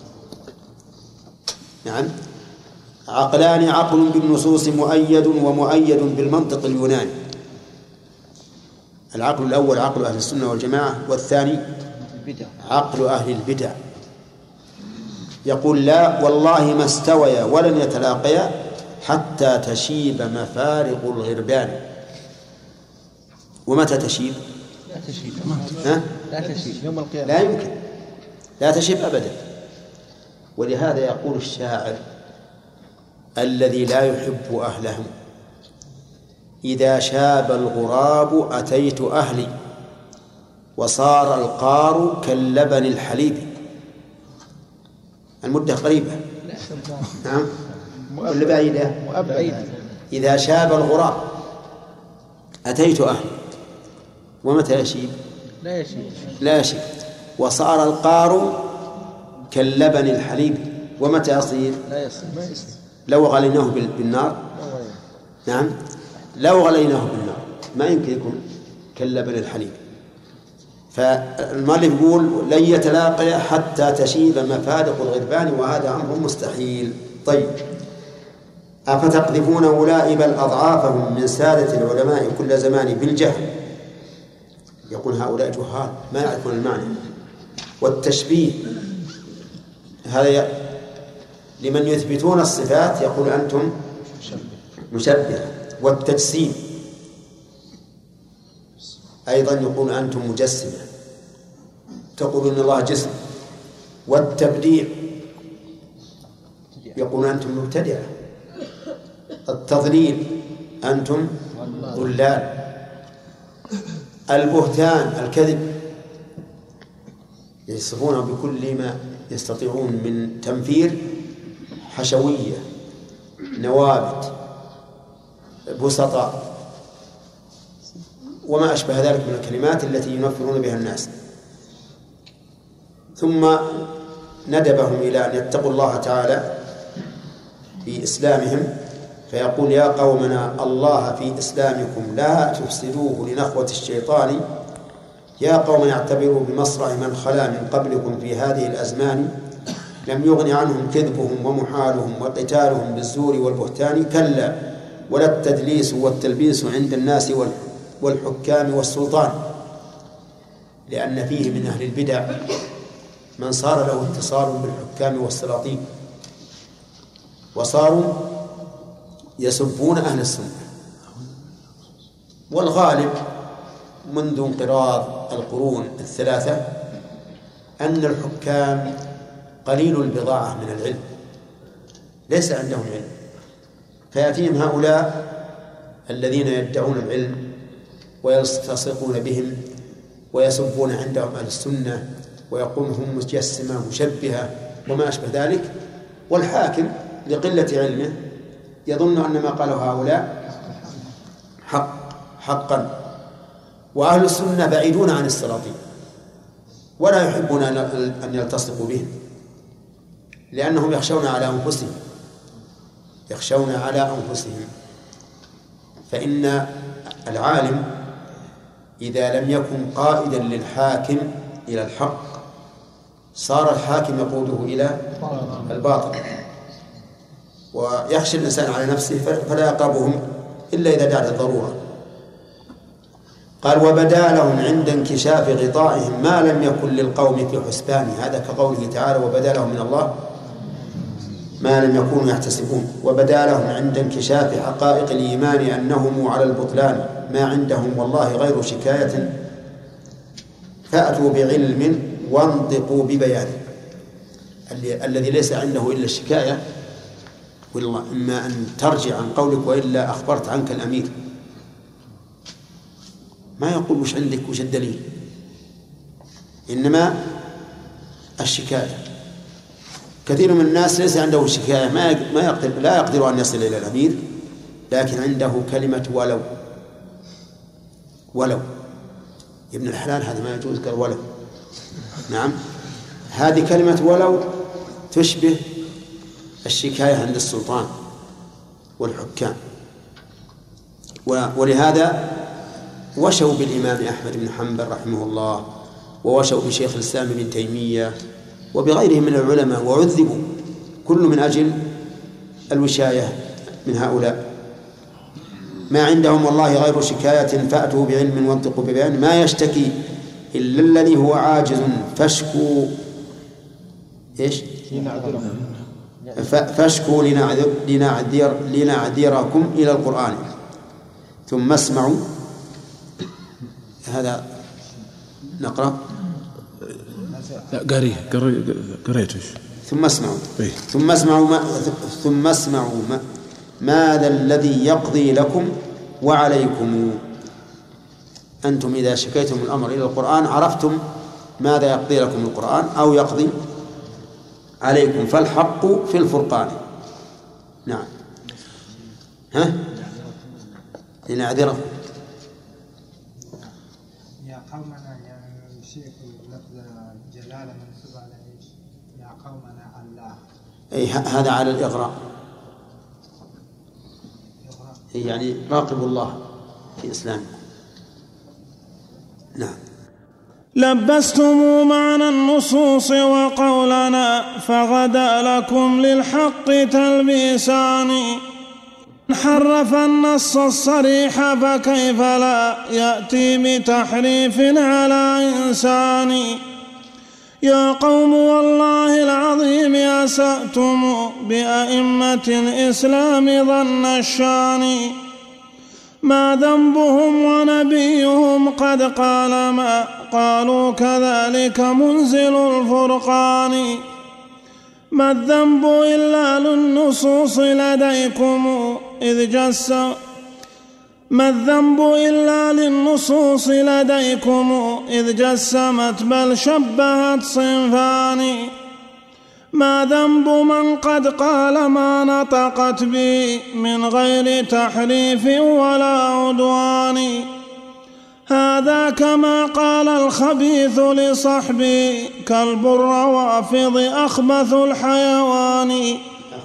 نعم، عقلان: عقل بالنصوص مؤيد ومؤيد بالمنطق اليوناني. العقل الأول عقل أهل السنة والجماعة، والثاني عقل أهل البدع. يقول: لا والله ما استويا ولن يتلاقيا حتى تشيب مفارق الغربان. ومتى تشيب؟
لا تشيب يوم القيامة،
لا يمكن، لا تشيب أبدا. ولهذا يقول الشاعر الذي لا يحب أهله: إذا شاب الغراب أتيت أهلي وصار القار كاللبن الحليب. المدة قريبة. نعم، ولا بعيدة؟
بعيدة.
إذا شاب الغراب أتيت أهلي، ومتى يشيب؟ لا يشيب. وصار القار كاللبن الحليب، ومتى يصير؟
لا يصير.
لو غليناه بالنار، نعم، لو غليناه بالنار ما يمكن يكون كاللبن الحليب. فالمؤلف يقول لن يتلاقيا حتى تشيب مفارق الغربان، وهذا أمر مستحيل. طيب، أفتقذفون أولئك بل أضعافهم من سادة العلماء كل زمان بالجهل. يقول هؤلاء جهال ما يعرفون المعنى. والتشبيه هذا لمن يثبتون الصفات يقول أنتم مشبهة. والتجسيم أيضا يقول أنتم مجسمة، تقولون إن الله جسم. والتبديع يقول أنتم مبتدعة. التضليل أنتم ضلال. البهتان الكذب يصفونه بكل ما يستطيعون من تنفير، حشوية، نوابت، بسطاء، وما أشبه ذلك من الكلمات التي ينفرون بها الناس. ثم ندبهم إلى أن يتقوا الله تعالى في إسلامهم، فيقول يا قومنا الله في إسلامكم لا تفسدوه لنخوة الشيطان، يا قوم اعتبروا بمصرع من خلا من قبلكم في هذه الأزمان لم يغن عنهم كذبهم ومحالهم وقتالهم بالزور والبهتان، كلا ولا التدليس والتلبيس عند الناس والحكام والسلطان، لأن فيه من أهل البدع من صار له اتصال بالحكام والسلاطين، وصاروا يسبون أهل السنة. والغالب منذ انقراض القرون الثلاثة أن الحكام قليل البضاعة من العلم، ليس عندهم علم، فيأتيهم هؤلاء الذين يدعون العلم ويلتصقون بهم ويسبون عندهم أهل السنة ويقولون هم مجسمة مشبهة وما أشبه ذلك، والحاكم لقلة علمه يظن أن ما قاله هؤلاء حقا. وأهل السنة بعيدون عن السلاطين ولا يحبون أن يلتصقوا بهم، لأنهم يخشون على أنفسهم. فإن العالم إذا لم يكن قائدا للحاكم إلى الحق صار الحاكم يقوده إلى الباطل، ويخشى الإنسان على نفسه فلا يقربهم إلا إذا دعت الضرورة. قال وبدا لهم عند انكشاف غطائهم ما لم يكن للقوم في حسبان، هذا كقوله تعالى وبدا لهم من الله ما لم يكونوا يحتسبون. وبدا لهم عند انكشاف حقائق الإيمان أنهم على البطلان ما عندهم والله غير شكاية، فأتوا بعلم وانطقوا ببيان. الذي ليس عنده إلا الشكاية والله إما أن ترجع عن قولك وإلا أخبرت عنك الأمير، ما يقول وش عندك وش الدليل، إنما الشكاية. كثير من الناس ليس عنده شكاية، لا يقدر أن يصل إلى الأمير، لكن عنده كلمة ولو يا ابن الحلال هذا ما يجوز، قال ولو. نعم، هذه كلمة ولو تشبه الشكاية عند السلطان والحكام. ولهذا وشوا بالإمام أحمد بن حنبل رحمه الله، ووشوا بشيخ الإسلام ابن تيمية وبغيرهم من العلماء، وعذبوا كل من أجل الوشاية من هؤلاء. ما عندهم والله غير شكاية فأتوا بعلم وانطقوا ببيان، ما يشتكي إلا الذي هو عاجز فاشكوا فاشكوا لنعذركم إلى القرآن ثم اسمعوا. هذا نقرأ
قريته.
ثم اسمعوا ماذا الذي يقضي لكم وعليكم. أنتم إذا شكيتم الأمر إلى القرآن عرفتم ماذا يقضي لكم القرآن أو يقضي عليكم، فالحق في الفرقان. نعم. ها؟ لنعذرهم.
يا قومنا يعني شيخ لفظ جلالة منصوب على ايش؟ يا قومنا الله.
أي هذا على الإغراء. يعني راقبوا الله في إسلامكم. نعم.
لبستم معنى النصوص وقولنا فغدا لكم للحق تلبيسان. حرف النص الصريح فكيف لا يأتي بتحريف على إنسان. يا قوم والله العظيم أسأتم بأئمة الإسلام ظن الشان. ما ذنبهم ونبيهم قد قال ما قالوا كذلك منزل الفرقان. ما الذنب إلا للنصوص لديكم إذ جسم ما الذنب إلا للنصوص لديكم إذ جسمت بل شبهت صنفان. ما ذنب من قد قال ما نطقت به من غير تحريف ولا عدوان. هذا كما قال الخبيث لصحبه كلب الروافض أخبث الحيوان.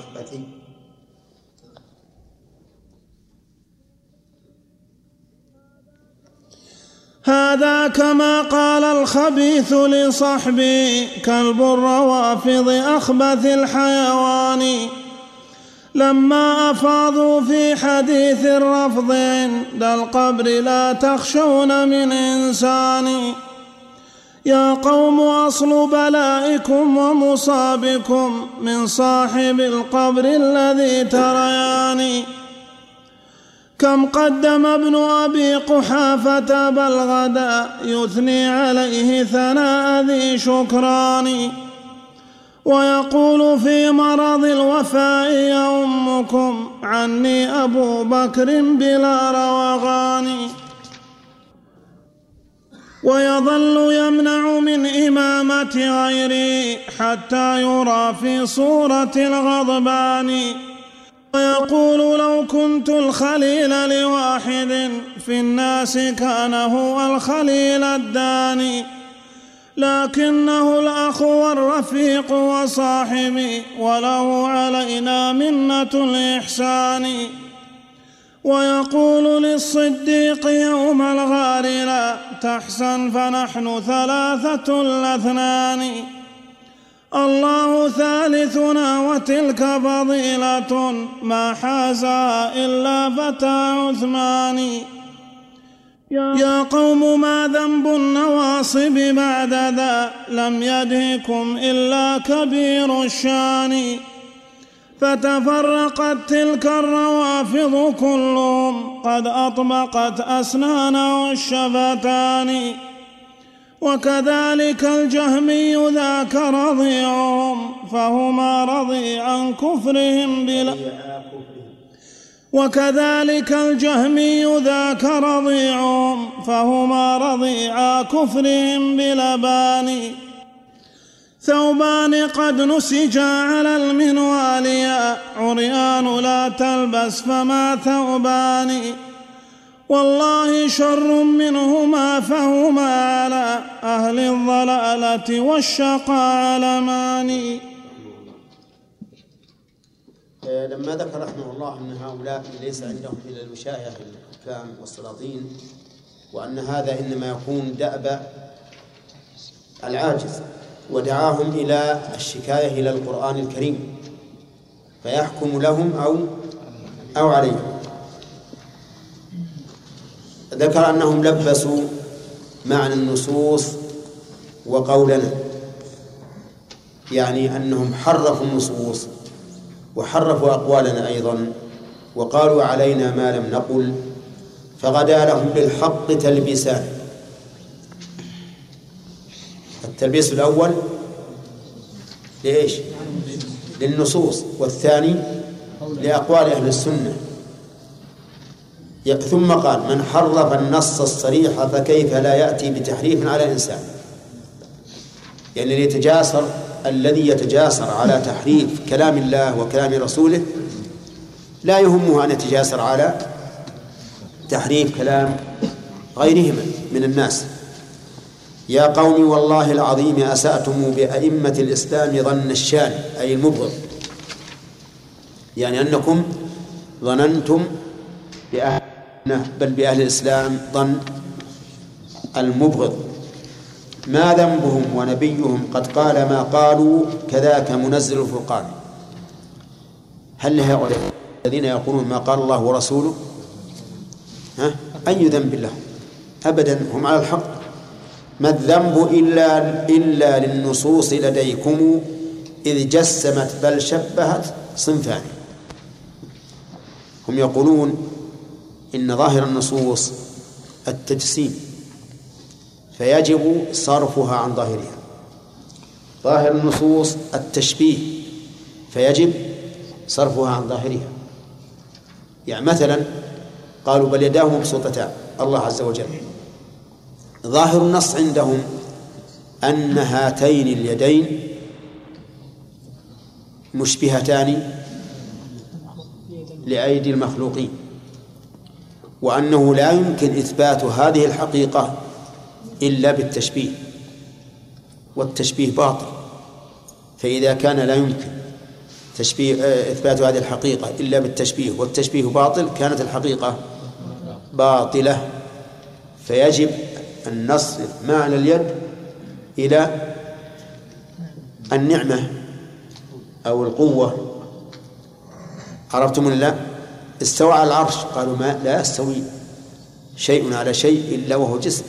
هذا كما قال الخبيث لصحبه كلب الروافض أخبث الحيوان. لما أفاضوا في حديث الرفض عند القبر لا تخشون من إنسان. يا قوم أصل بلائكم ومصابكم من صاحب القبر الذي تريان. كم قدم ابن أبي قحافة بل غدا يثني عليه ثناء ذي شكران. ويقول في مرض الوفاء يا أمكم عني أبو بكر بلا روغان. ويظل يمنع من إمامة غيري حتى يرى في صورة الغضبان. ويقول لو كنت الخليل لواحد في الناس كان هو الخليل الداني. لكنه الأخ والرفيق وصاحبي وله علينا منة الإحسان. ويقول للصديق يوم الغار لا تحزن فنحن ثلاثة الاثنان. الله ثالثنا وتلك فضيلة ما حازها إلا فتى عثمان. يا قوم ما ذنب النواصب بعد ذا لم يدهكم إلا كبير الشان. فتفرقت تلك الروافض كلهم قد أطبقت أسنانه الشفتان. وكذلك الجهمي ذاك رضيعهم فهما رضيعا كفرهم بلا وكذلك الجهمي ذاك رضيعهم فهما رضيعا كفرهم بلبان. ثوبان قد نسجا على المنوال يا عريان لا تلبس فما ثوبان. والله شر منهما فهما على أهل الضلالة والشقاء علمان.
لما ذكر رحمه الله أن هؤلاء ليس عندهم إلا الوشاية في الحكام والسلاطين وأن هذا إنما يكون دأب العاجز ودعاهم إلى الشكاية إلى القرآن الكريم فيحكم لهم أو عليهم. ذكر أنهم لبسوا معنى النصوص وقولنا يعني أنهم حرفوا النصوص وحرفوا أقوالنا أيضا وقالوا علينا ما لم نقل فغدا لهم بالحق تلبسان. التلبيس الأول لإيش؟ للنصوص والثاني لأقوال أهل السنة. ثم قال من حرف النص الصريح فكيف لا يأتي بتحريف على إنسان. يعني الذي يتجاسر على تحريف كلام الله وكلام رسوله لا يهمه أن يتجاسر على تحريف كلام غيرهم من الناس. يا قوم والله العظيم أسأتم بأئمة الإسلام ظن الشان، أي المبغض، يعني أنكم ظننتم بل بأهل الإسلام ظن المبغض. ما ذنبهم ونبيهم قد قال ما قالوا كذاك منزل الفرقان. هل هؤلاء الذين يقولون ما قال الله ورسوله أي ذنب لهم؟ أبدا، هم على الحق. ما الذنب إلا للنصوص لديكم إذ جسمت بل شبهت صنفان. هم يقولون إن ظاهر النصوص التجسيم فيجب صرفها عن ظاهرها، ظاهر النصوص التشبيه فيجب صرفها عن ظاهرها. يعني مثلا قالوا بل يداه مبسوطتان، الله عز وجل، ظاهر النص عندهم أن هاتين اليدين مشبهتان لأيدي المخلوقين، وأنه لا يمكن إثبات هذه الحقيقة إلا بالتشبيه، والتشبيه باطل. فإذا كان لا يمكن إثبات هذه الحقيقة إلا بالتشبيه والتشبيه باطل، كانت الحقيقة باطلة. فيجب أن نصرف معنى اليد إلى النعمة أو القوة. عرفتم ولا؟ استوى على العرش، قالوا ما لا يستوي شيء على شيء إلا وهو جسم،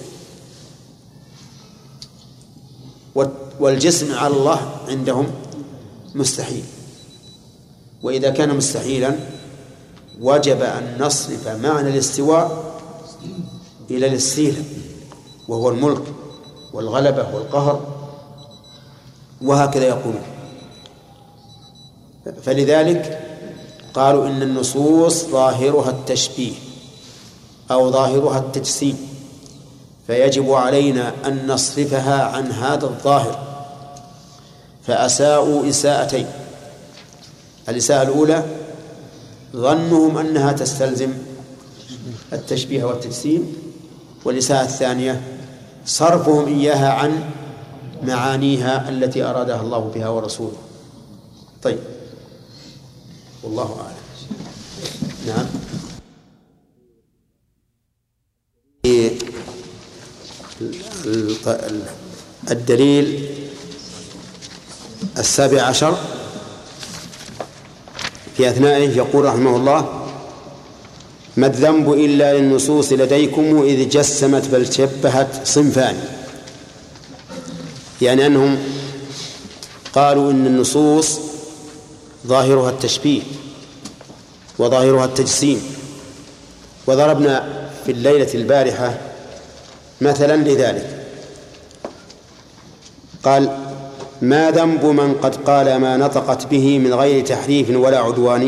والجسم على الله عندهم مستحيل. وإذا كان مستحيلا وجب أن نصرف معنى الاستواء إلى الاستيلاء، وهو الملك والغلبة والقهر، وهكذا يقولون. فلذلك قالوا إن النصوص ظاهرها التشبيه أو ظاهرها التجسيم، فيجب علينا أن نصرفها عن هذا الظاهر. فأساءوا إساءتين: الإساءة الأولى ظنهم أنها تستلزم التشبيه والتجسيم، والإساءة الثانية صرفهم إياها عن معانيها التي أرادها الله بها ورسوله. طيب، والله أعلم. نعم. الدليل 17 في أثنائه يقول رحمه الله: ما الذنب إلا للنصوص لديكم إذ جسمت بل شبهت صنفان. يعني أنهم قالوا إن النصوص ظاهرها التشبيه وظاهرها التجسيم. وضربنا في الليلة البارحة مثلا لذلك، قال: ما ذنب من قد قال ما نطقت به من غير تحريف ولا عدوان.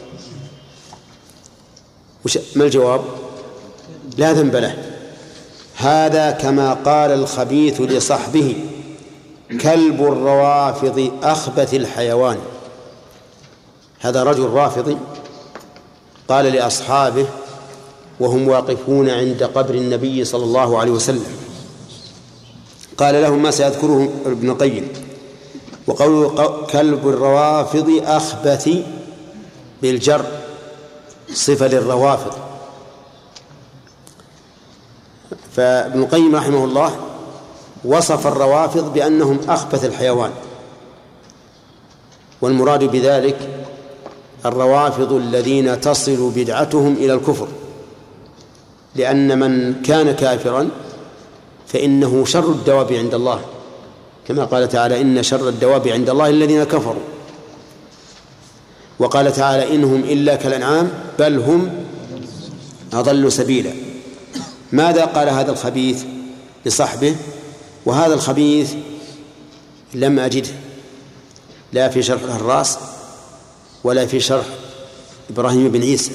ما الجواب؟ لا ذنب له. هذا كما قال الخبيث لصحبه: كلب الروافض أخبث الحيوان. هذا رجل رافضي قال لأصحابه وهم واقفون عند قبر النبي صلى الله عليه وسلم، قال لهم ما سيذكره ابن القيم: وقوله كلب الروافض أخبث بالجر صفة للروافض. فابن القيم رحمه الله وصف الروافض بأنهم أخبث الحيوان، والمراد بذلك الروافض الذين تصل بدعتهم إلى الكفر، لأن من كان كافرا فإنه شر الدواب عند الله، كما قال تعالى: إن شر الدواب عند الله الذين كفروا. وقال تعالى: إنهم إلا كالأنعام بل هم أضل سبيلا. ماذا قال هذا الخبيث لصحبه؟ وهذا الخبيث لم أجده لا في شرح الراس ولا في شرح إبراهيم بن عيسى،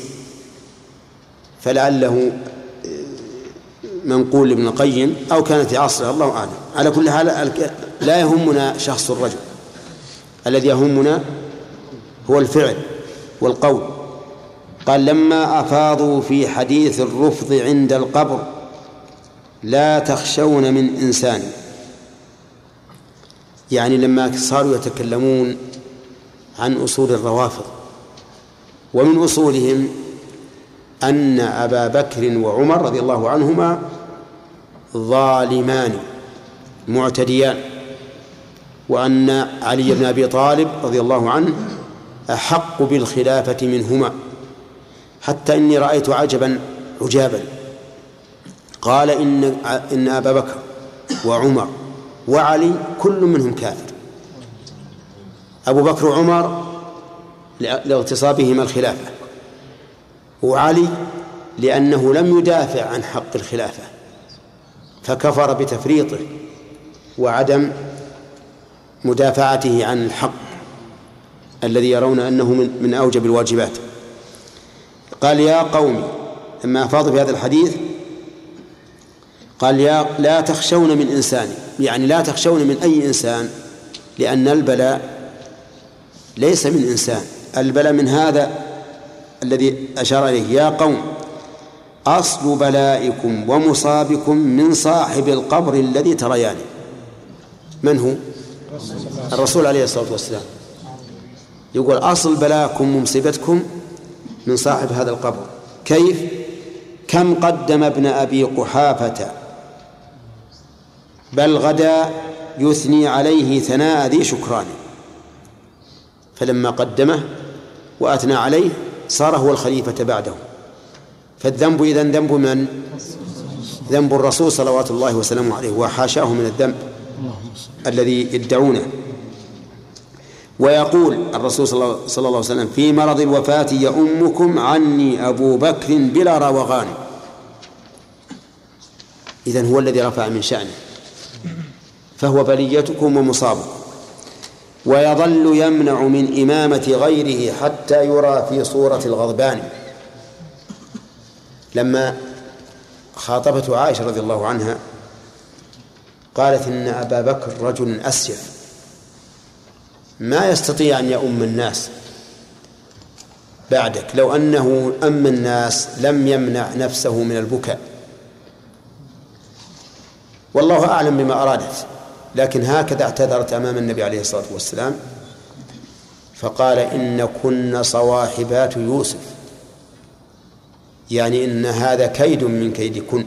فلعله منقول لابن القيم أو كانت عصره، الله أعلم. على كل حال لا يهمنا شخص الرجل، الذي يهمنا هو الفعل والقول. قال لما أفاضوا في حديث الرفض عند القبر لا تخشون من إنسان، يعني لما صاروا يتكلمون عن أصول الروافض، ومن أصولهم أن أبا بكر وعمر رضي الله عنهما ظالمان معتديان، وأن علي بن أبي طالب رضي الله عنه أحق بالخلافة منهما، حتى إني رأيت عجبا عجابا، قال إن أبا بكر وعمر وعلي كل منهم كافر. أبو بكر وعمر لاغتصابهما الخلافة، وعلي لأنه لم يدافع عن حق الخلافة فكفر بتفريطه وعدم مدافعته عن الحق الذي يرون أنه من أوجب الواجبات. قال يا قوم لما أفاضوا في هذا الحديث قال لا تخشون من إنسان، يعني لا تخشون من أي إنسان، لأن البلاء ليس من إنسان، البلاء من هذا الذي أشار إليه. يا قوم أصل بلائكم ومصابكم من صاحب القبر الذي تريانه. من هو؟ الرسول عليه الصلاة والسلام يقول أصل بلاءكم ومصيبتكم من صاحب هذا القبر. كيف؟ كم قدم ابن أبي قحافة بل غدا يثني عليه ثناء ذي شكران، فلما قدمه وأثنى عليه صار هو الخليفة بعده. فالذنب إذن ذنب من؟ ذنب الرسول صلوات الله وسلامه عليه، وحاشاه من الذنب الذي يدعونه. ويقول الرسول صلى الله عليه وسلم في مرض الوفاة يؤمكم عني أبو بكر بلا روغان. إذن هو الذي رفع من شأنه، فهو بليتكم ومصابكم. ويظل يمنع من إمامة غيره حتى يرى في صورة الغضبان. لما خاطبته عائشة رضي الله عنها قالت إن أبا بكر رجل أسيف ما يستطيع أن يؤم الناس بعدك، لو أنه أم الناس لم يمنع نفسه من البكاء. والله أعلم بما أرادت، لكن هكذا اعتذرت أمام النبي عليه الصلاة والسلام فقال إن كن صواحبات يوسف، يعني إن هذا كيد من كيدكن،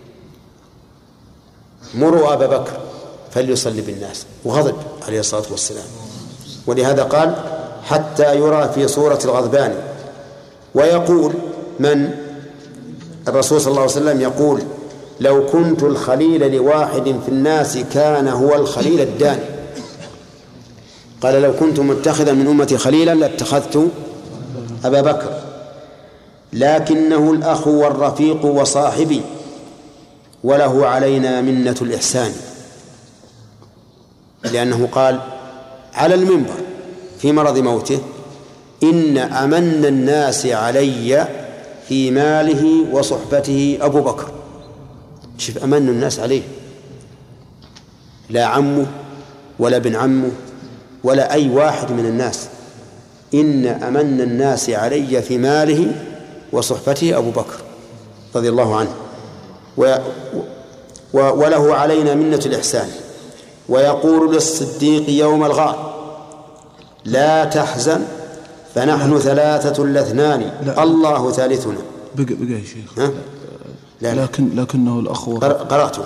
مروا أبا بكر فليصلي بالناس، وغضب عليه الصلاة والسلام. ولهذا قال حتى يرى في صورة الغضبان. ويقول من؟ الرسول صلى الله عليه وسلم يقول لو كنت الخليل لواحد في الناس كان هو الخليل الداني. قال لو كنت متخذا من أمتي خليلا لاتخذت أبا بكر، لكنه الأخ والرفيق وصاحبي وله علينا منة الإحسان، لأنه قال على المنبر في مرض موته إن أمن الناس علي في ماله وصحبته أبو بكر. شوف أمن الناس عليه، لا عمه ولا ابن عمه ولا أي واحد من الناس، إن أمن الناس علي في ماله وصحبته أبو بكر رضي الله عنه وله علينا منة الإحسان. ويقول للصديق يوم الغار لا تحزن فنحن ثلاثة لاثنان الله ثالثنا.
بقى يا شيخ
لا
لكنه الأخ
قرأته.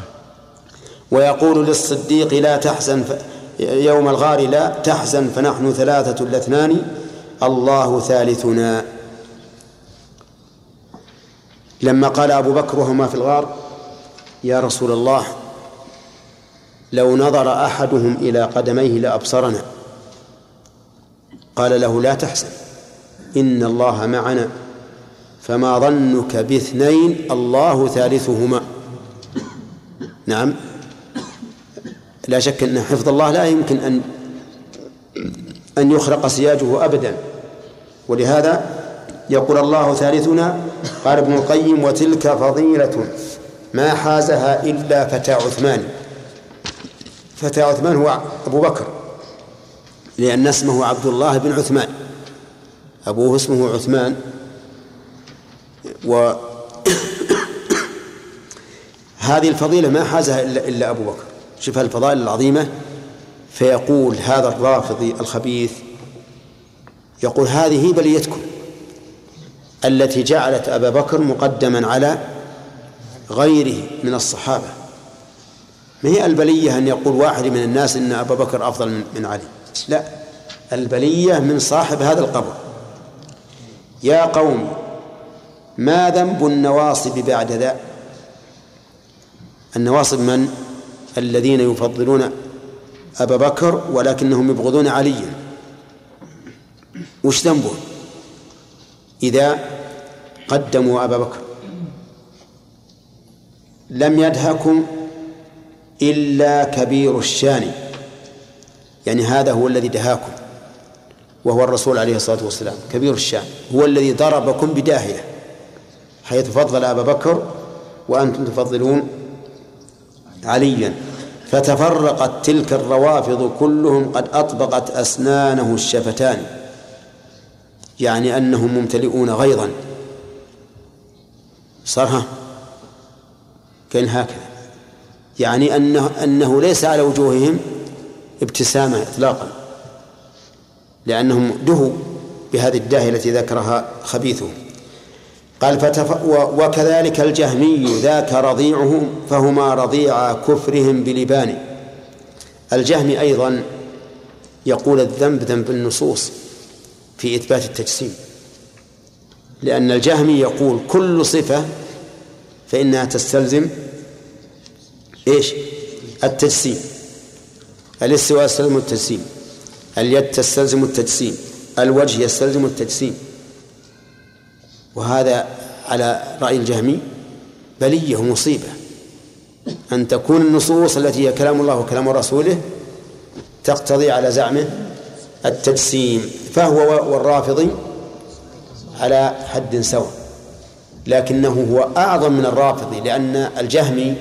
ويقول للصديق لا تحزن يوم الغار لا تحزن فنحن ثلاثة لاثنان الله ثالثنا. لما قال أبو بكر وهما في الغار يا رسول الله لو نظر أحدهم إلى قدميه لأبصرنا، قال له لا تحزن إن الله معنا فما ظنك باثنين الله ثالثهما. نعم، لا شك أن حفظ الله لا يمكن أن يخرق سياجه أبدا، ولهذا يقول الله ثالثنا. قال ابن القيم وتلك فضيلة ما حازها إلا فتى عثمان. فتى عثمان هو أبو بكر، لأن اسمه عبد الله بن عثمان، أبوه اسمه عثمان هذه الفضيلة ما حازها إلا أبو بكر. شوف الفضائل العظيمة. فيقول هذا الرافضي الخبيث يقول هذه بليتكم التي جعلت أبا بكر مقدما على غيره من الصحابة. ما هي البلية أن يقول واحد من الناس إن أبا بكر أفضل من علي؟ لا، البلية من صاحب هذا القبر. يا قوم ما ذنب النواصب بعد ذا؟ النواصب من؟ الذين يفضلون أبا بكر ولكنهم يبغضون عليا. وش ذنبه إذا قدموا أبا بكر؟ لم يدهكم إلا كبير الشان، يعني هذا هو الذي دهاكم وهو الرسول عليه الصلاة والسلام. كبير الشان هو الذي ضربكم بداهية حيث فضل أبا بكر وأنتم تفضلون عليا. فتفرقت تلك الروافض كلهم قد أطبقت أسنانه الشفتان، يعني أنهم ممتلئون غيظا. صرها كان هكذا، يعني أنه ليس على وجوههم ابتسامة إطلاقا، لأنهم دهوا بهذه الداهية التي ذكرها خبيثه. قال وكذلك الجهمي ذاك رضيعه فهما رضيع كفرهم بلبان. الجهمي أيضا يقول الذنب ذنب النصوص في إثبات التجسيم، لأن الجهمي يقول كل صفة فإنها تستلزم إيش؟ التجسيم. الاستواء يستلزم التجسيم، اليد تستلزم التجسيم، الوجه يستلزم التجسيم. وهذا على رأي الجهمي بلية ومصيبة، أن تكون النصوص التي هي كلام الله وكلام رسوله تقتضي على زعمه التجسيم، فهو والرافضي على حد سواء، لكنه هو أعظم من الرافضي، لأن الجهمي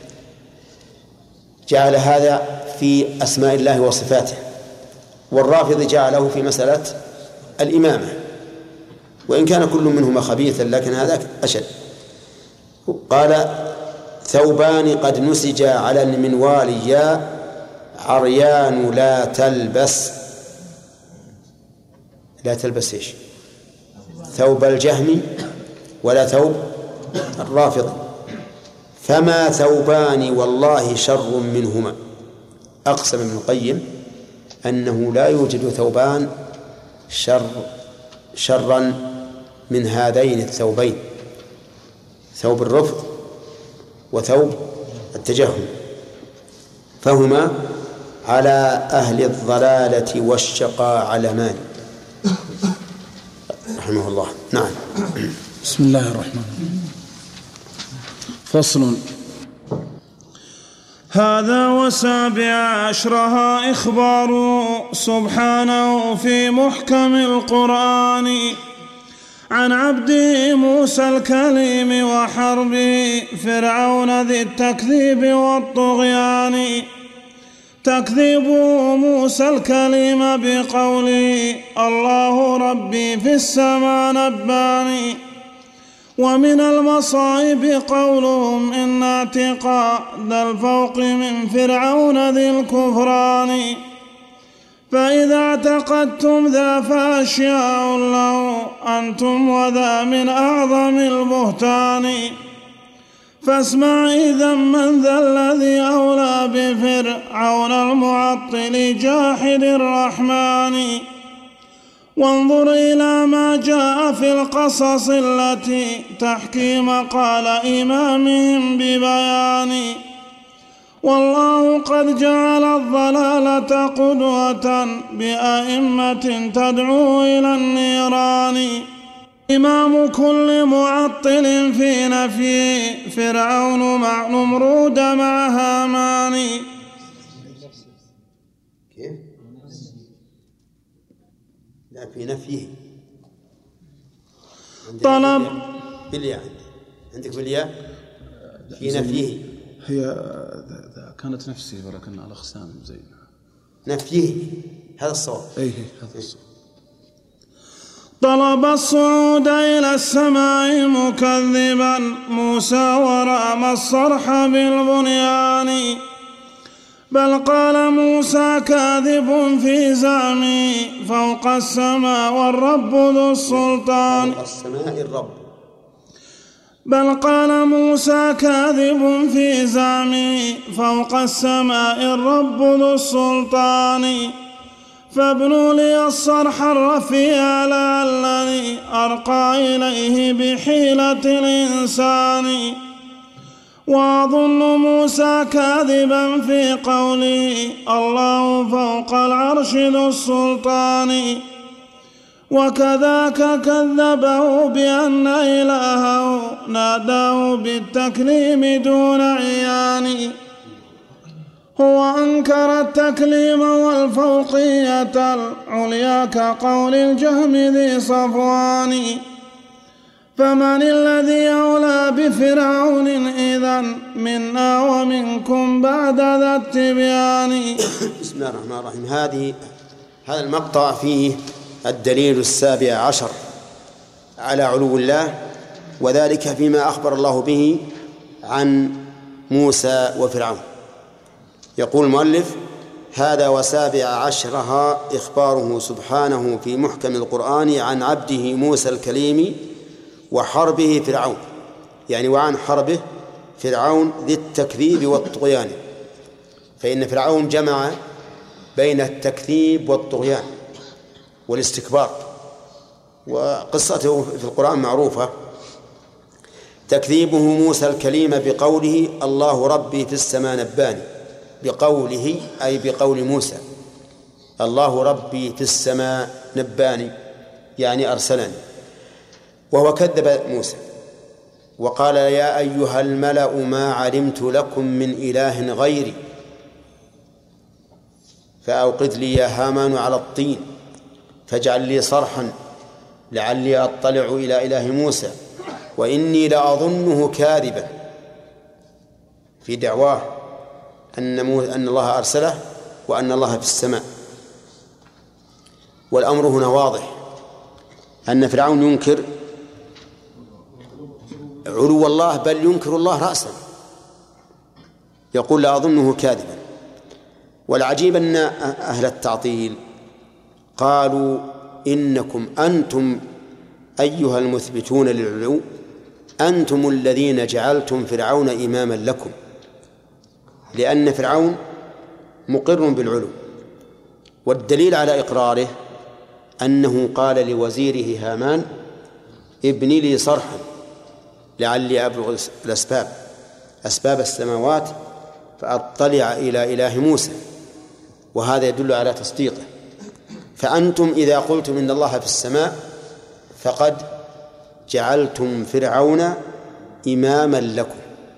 جعل هذا في أسماء الله وصفاته، والرافضي جعله في مسألة الإمامة، وإن كان كل منهما خبيثا لكن هذا أشد. قال ثوبان قد نسجا على المنوال يا عريان لا تلبس إيش؟ ثوب الجهمي ولا ثوب الرافض. فما ثوبان والله شر منهما. أقسم ابن القيم أنه لا يوجد ثوبان شرا من هذين الثوبين، ثوب الرفض وثوب التجهم، فهما على أهل الضلالة والشقاء علمان. رحمه الله. نعم.
بسم الله الرحمن الرحيم. فصل. هذا وسابع عشرها إخبار سبحانه في محكم القرآن عن عبده موسى الكليم وحرب فرعون ذي التكذيب والطغيان. تكذيب موسى الكليم بقوله الله ربي في السماء نباني. ومن المصائب قولهم إن اعتقاد الفوق من فرعون ذي الكفران. فإذا اعتقدتم ذا فأشياء له أنتم وذا من أعظم البهتان. فاسمع إذا من ذا الذي أولى بفرعون المعطل جاحد الرحمن. وانظر إلى ما جاء في القصص التي تحكي مقال إمامهم ببيان. والله قد جعل الضلالة قدوة بأئمة تدعو إلى النيران. إمام كل معطل في نفي فرعون مع نمرود مع هامان.
كيف؟ لا في نفيه.
طلب
بالياء. عندك بالياء في نفيه.
هي كانت نفسي ولكن على أقسام زي
نفيه. هذا الصواب.
أي هذا الصواب. طلب الصعود إلى السماء مكذبا موسى ورام الصرح بالبنيان، بل قال موسى كاذب في زعمي فوق السماء والرب ذو السلطان.
فوق السماء الرب.
بل قال موسى كاذب في زعمي فوق السماء الرب ذو السلطان، فابنوا لي الصرح الرفيع لعلني أرقى إليه بحيلة الإنسان. وأظن موسى كاذبا في قوله الله فوق العرش ذو السلطان، وكذاك كذبه بأن إلهه ناداه بالتكليم دون عيان. هو أنكر التكليم والفوقية العليا كقول الجهم ذي صفوان، فمن الذي أولى بفرعون إذن منا ومنكم بعد ذا التبيان.
بسم الله الرحمن الرحيم. هذا المقطع فيه الدليل 17 على علو الله، وذلك فيما أخبر الله به عن موسى وفرعون. يقول المؤلف: هذا 17 إخباره سبحانه في محكم القرآن عن عبده موسى الكليم وحربه فرعون، يعني وعن حربه فرعون ذي التكذيب والطغيان، فإن فرعون جمع بين التكذيب والطغيان والاستكبار، وقصته في القرآن معروفة. تكذيبه موسى الكليم بقوله الله ربي في السماء نباني، بقوله أي بقول موسى الله ربي في السماء نباني، يعني أرسلني، وهو كذب موسى وقال يا أيها الملأ ما علمت لكم من إله غيري فأوقد لي يا هامان على الطين فاجعل لي صرحا لعلي أطلع إلى إله موسى وإني لأظنه كاذبا، في دعواه أن الله أرسله وأن الله في السماء. والأمر هنا واضح أن فرعون ينكر علو الله، بل ينكر الله رأسا، يقول لا أظنه كاذبا. والعجيب أن أهل التعطيل قالوا إنكم أنتم أيها المثبتون للعلو أنتم الذين جعلتم فرعون إماما لكم، لأن فرعون مقر بالعلو، والدليل على إقراره أنه قال لوزيره هامان ابني لي صرحا لعلي أبلغ أسباب السماوات فأطلع إلى إله موسى، وهذا يدل على تصديقه. فأنتم إذا قلتم إن الله في السماء فقد جعلتم فرعون إماما لكم،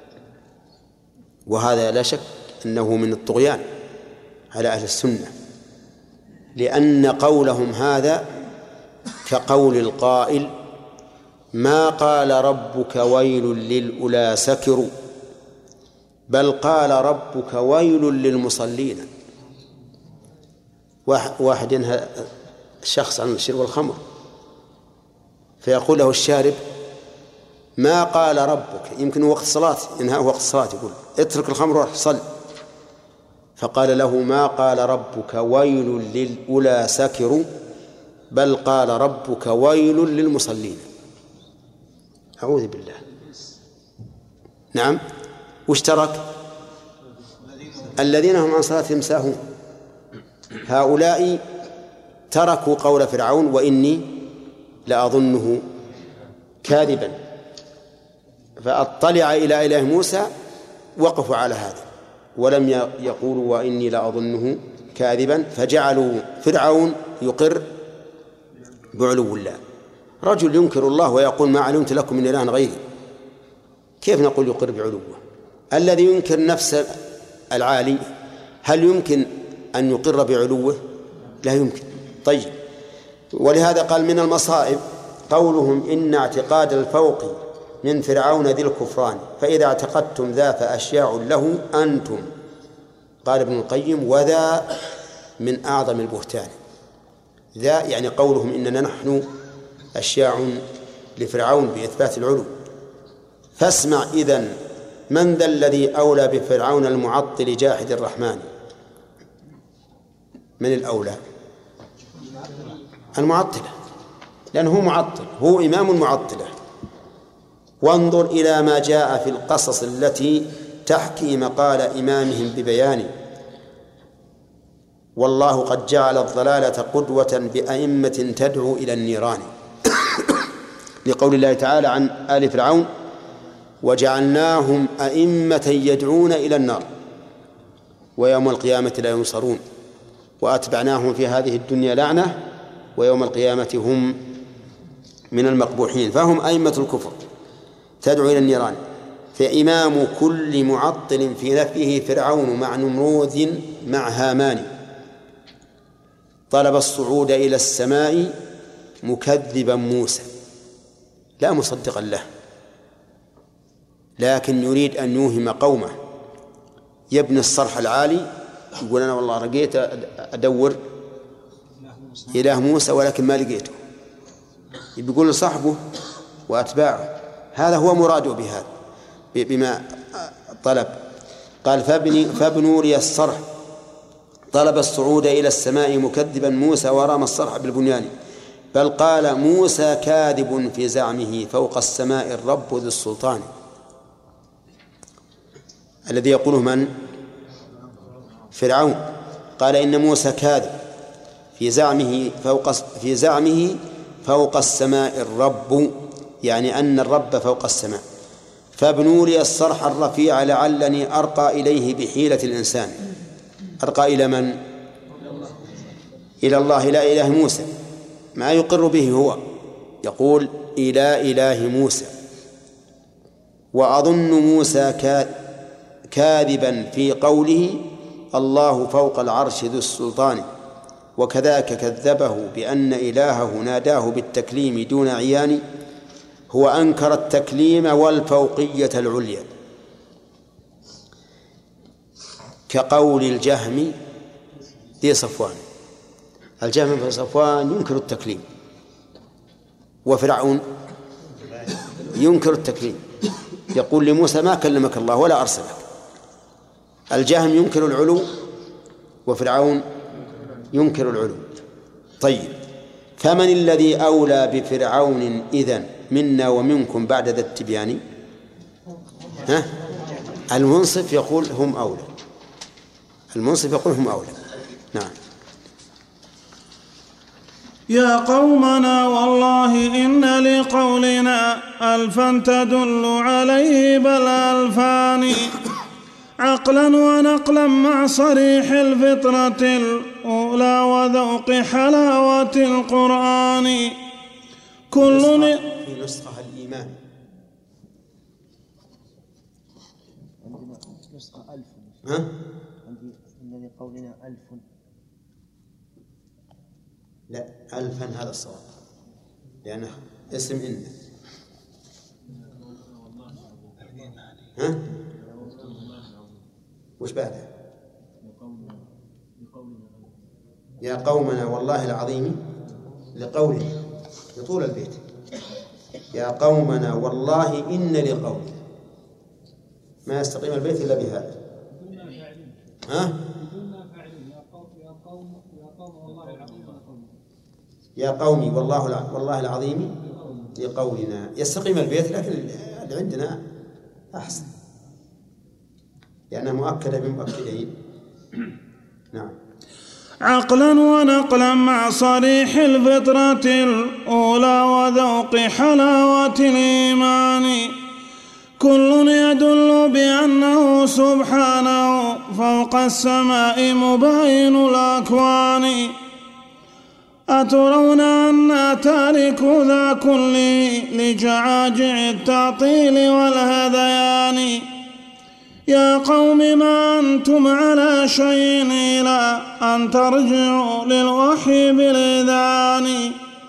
وهذا لا شك أنه من الطغيان على أهل السنة، لأن قولهم هذا كقول القائل ما قال ربك ويل للأولى سكروا بل قال ربك ويل للمصلين. واحد ينهى الشخص عن شرب الخمر فيقول له الشارب ما قال ربك، يمكن وقت صلاة ينهى وقت الصلاة، يقول اترك الخمر وروح صل، فقال له ما قال ربك ويل للأولى سكروا بل قال ربك ويل للمصلين. أعوذ بالله. نعم، وش ترك؟ الذين هم عن صلاتهم ساهون، هؤلاء تركوا قول فرعون وإني لأظنه كاذبا، فأطلع إلى إله موسى وقفوا على هذا ولم يقولوا وإني لأظنه كاذبا، فجعلوا فرعون يقر بعلو الله. رجل ينكر الله ويقول ما علمت لكم من إله غيري، كيف نقول يقر بعلوه؟ الذي ينكر نفس العالي هل يمكن أن يقر بعلوه؟ لا يمكن. طيب، ولهذا قال من المصائب قولهم إن اعتقاد الفوق من فرعون ذي الكفران فإذا اعتقدتم ذا فأشياء له أنتم. قال ابن القيم وذا من أعظم البهتان. ذا يعني قولهم إننا نحن أشياع لفرعون بإثبات العلو. فاسمع إذن من ذا الذي أولى بفرعون المعطل جاحد الرحمن؟ من الأولى؟ المعطلة، لأنه هو معطل، هو إمام المعطلة. وانظر إلى ما جاء في القصص التي تحكي مقال إمامهم ببيان. والله قد جعل الضلالة قدوة بأئمة تدعو إلى النيران. لقول الله تعالى عن آل فرعون: وجعلناهم أئمة يدعون إلى النار ويوم القيامة لا ينصرون وأتبعناهم في هذه الدنيا لعنة ويوم القيامة هم من المقبوحين. فهم أئمة الكفر تدعو إلى النيران. فإمام كل معطل في نفيه فرعون مع نمروذ مع هامان. طلب الصعود إلى السماء مكذبا موسى لا مصدقا له، لكن يريد أن يوهم قومه. يبني الصرح العالي، يقول أنا والله رقيت أدور إله موسى ولكن ما لقيته، يقول لصاحبه وأتباعه. هذا هو مراده بهذا بما طلب. قال: فابنوا لي الصرح. طلب الصعود إلى السماء مكذبا موسى ورمى الصرح بالبنيان. بل قال موسى كاذب في زعمه فوق السماء الرب ذو السلطان. الذي يقوله من؟ فرعون. قال إن موسى كاذب في زعمه فوق السماء الرب، يعني أن الرب فوق السماء. فابنوا لي الصرح الرفيع لعلني أرقى إليه بحيلة الإنسان. أرقى إلى من؟ إلى الله، إلى إله موسى. ما يقر به هو، يقول إلى إله موسى. وأظن موسى كاذبا في قوله الله فوق العرش ذو السلطان، وكذاك كذبه بأن إلهه ناداه بالتكليم دون عيان. هو أنكر التكليم والفوقية العليا، كقول الجهم ذي صفوان. الجهم في صفوان ينكر التكليم، وفرعون ينكر التكليم، يقول لموسى ما كلمك الله ولا أرسلك. الجهم ينكر العلو وفرعون ينكر العلو. طيب، فمن الذي أولى بفرعون إذن منا ومنكم بعد ذا التبيان؟ المنصف يقول هم أولى. المنصف يقول هم أولى. نعم.
يا قومنا والله إن لقولنا ألفا تدل عليه بل ألفان، عقلا ونقلا مع صريح الفطرة الأولى وذوق حلاوة القرآن. كل
في نسخة الإيمان
نسخة ألف. عندي إن لقولنا ألف.
لا، ألفا هذا الصواب لأنه اسم إن. وش بعده؟ يا قومنا والله العظيم لقوله يطول البيت. يا قومنا والله إن لقوله، ما يستقيم البيت إلا بهذا. يا قومي والله العظيم لقولنا، يستقيم البيت، لكن اللي عندنا أحسن لأنها مؤكدة بمؤكدين. نعم.
عقلا ونقلا مع صريح الفطرة الأولى وذوق حلاوة الإيمان. كل يدل بأنه سبحانه فوق السماء مبين الأكوان. أترون أن تارك ذا كله لجعاجع التعطيل والهذيان. يا قوم ما أنتم على شيء إلى أن ترجعوا للوحي بالإذعان،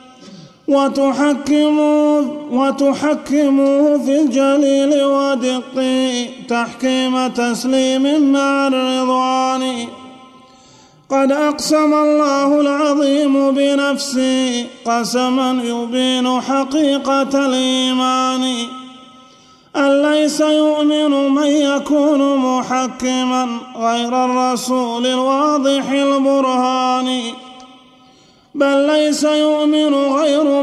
وتحكموه في الجليل ودقه تحكيم تسليم مع الرضوان. قد أقسم الله العظيم بنا بنفسي قسما يبين حقيقة الإيمان. أليس يؤمن من يكون محكما غير الرسول الواضح البرهان؟ بل ليس يؤمن غير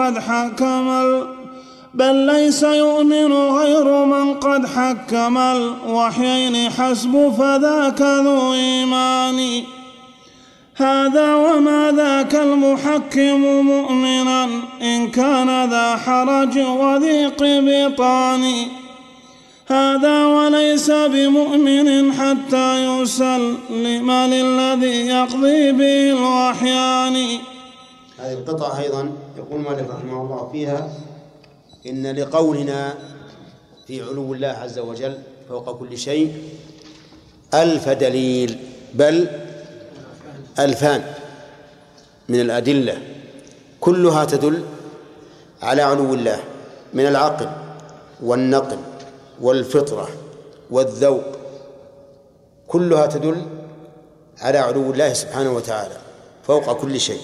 من قد حكم الوحيين حسب فذاك ذو إيمان. هذا وما ذاك المحكم مؤمنا إن كان ذا حرج وضيق بطان. هذا وليس بمؤمن حتى يسلم للذي يقضي به الوحيان.
هذه القطعة أيضا يقول مالك رحمه الله فيها: إن لقولنا في علو الله عز وجل فوق كل شيء 1000 دليل، بل 2000 من الأدلة كلها تدل على علو الله، من العقل والنقل والفطرة والذوق، كلها تدل على علو الله سبحانه وتعالى فوق كل شيء.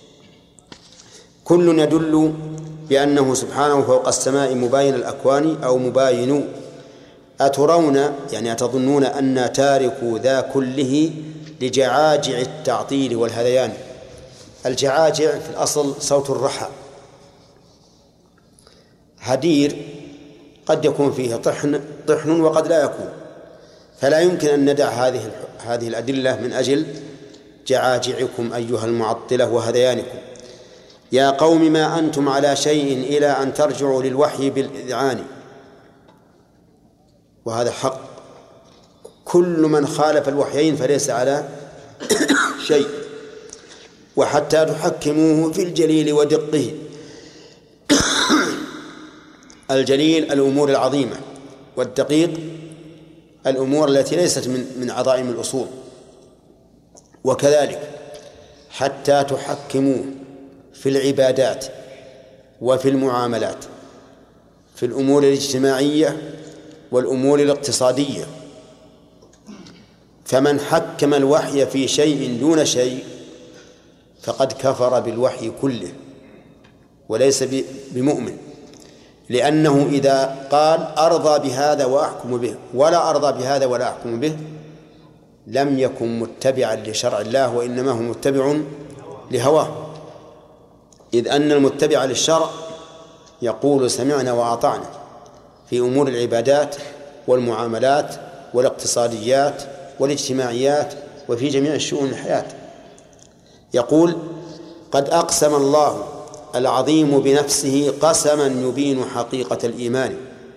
كل يدل بأنه سبحانه فوق السماء مباين الأكوان أو مباين. أترون يعني أتظنون أن تاركوا ذا كله لجعاجع التعطيل والهذيان. الجعاجع في الأصل صوت الرحى، هدير قد يكون فيه طحن وقد لا يكون، فلا يمكن أن ندع هذه الأدلة من أجل جعاجعكم أيها المعطلة وهذيانكم. يا قوم ما أنتم على شيء إلى أن ترجعوا للوحي بالإذعان. وهذا حق، كل من خالف الوحيين فليس على شيء. وحتى تحكموه في الجليل ودقه. الجليل الأمور العظيمة، والدقيق الأمور التي ليست من عظائم الأصول. وكذلك حتى تحكموه في العبادات وفي المعاملات، في الأمور الاجتماعية والأمور الاقتصادية. فمن حكم الوحي في شيء دون شيء فقد كفر بالوحي كله وليس بمؤمن، لأنه إذا قال أرضى بهذا وأحكم به ولا أرضى بهذا ولا أحكم به لم يكن متبعا لشرع الله، وإنما هو متبع لهواه. إذ أن المتبع للشرع يقول سمعنا وأطعنا في أمور العبادات والمعاملات والاقتصاديات والاجتماعيات وفي جميع الشؤون الحياة. يقول: قد أقسم الله العظيم بنفسه قسما يبين حقيقة الإيمان.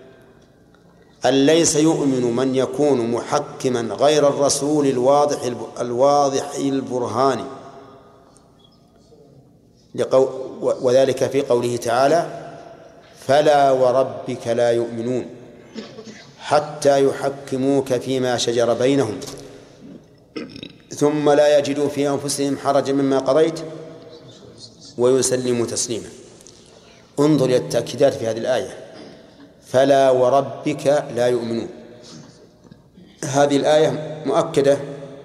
أليس يؤمن من يكون محكما غير الرسول الواضح البرهان. وذلك في قوله تعالى: فلا وربك لا يؤمنون حتى يحكموك فيما شجر بينهم ثم لا يجدوا في أنفسهم حرجا مما قضيت ويسلموا تسليما. انظر إلى التأكيدات في هذه الآية: فلا وربك لا يؤمنون. هذه الآية مؤكدة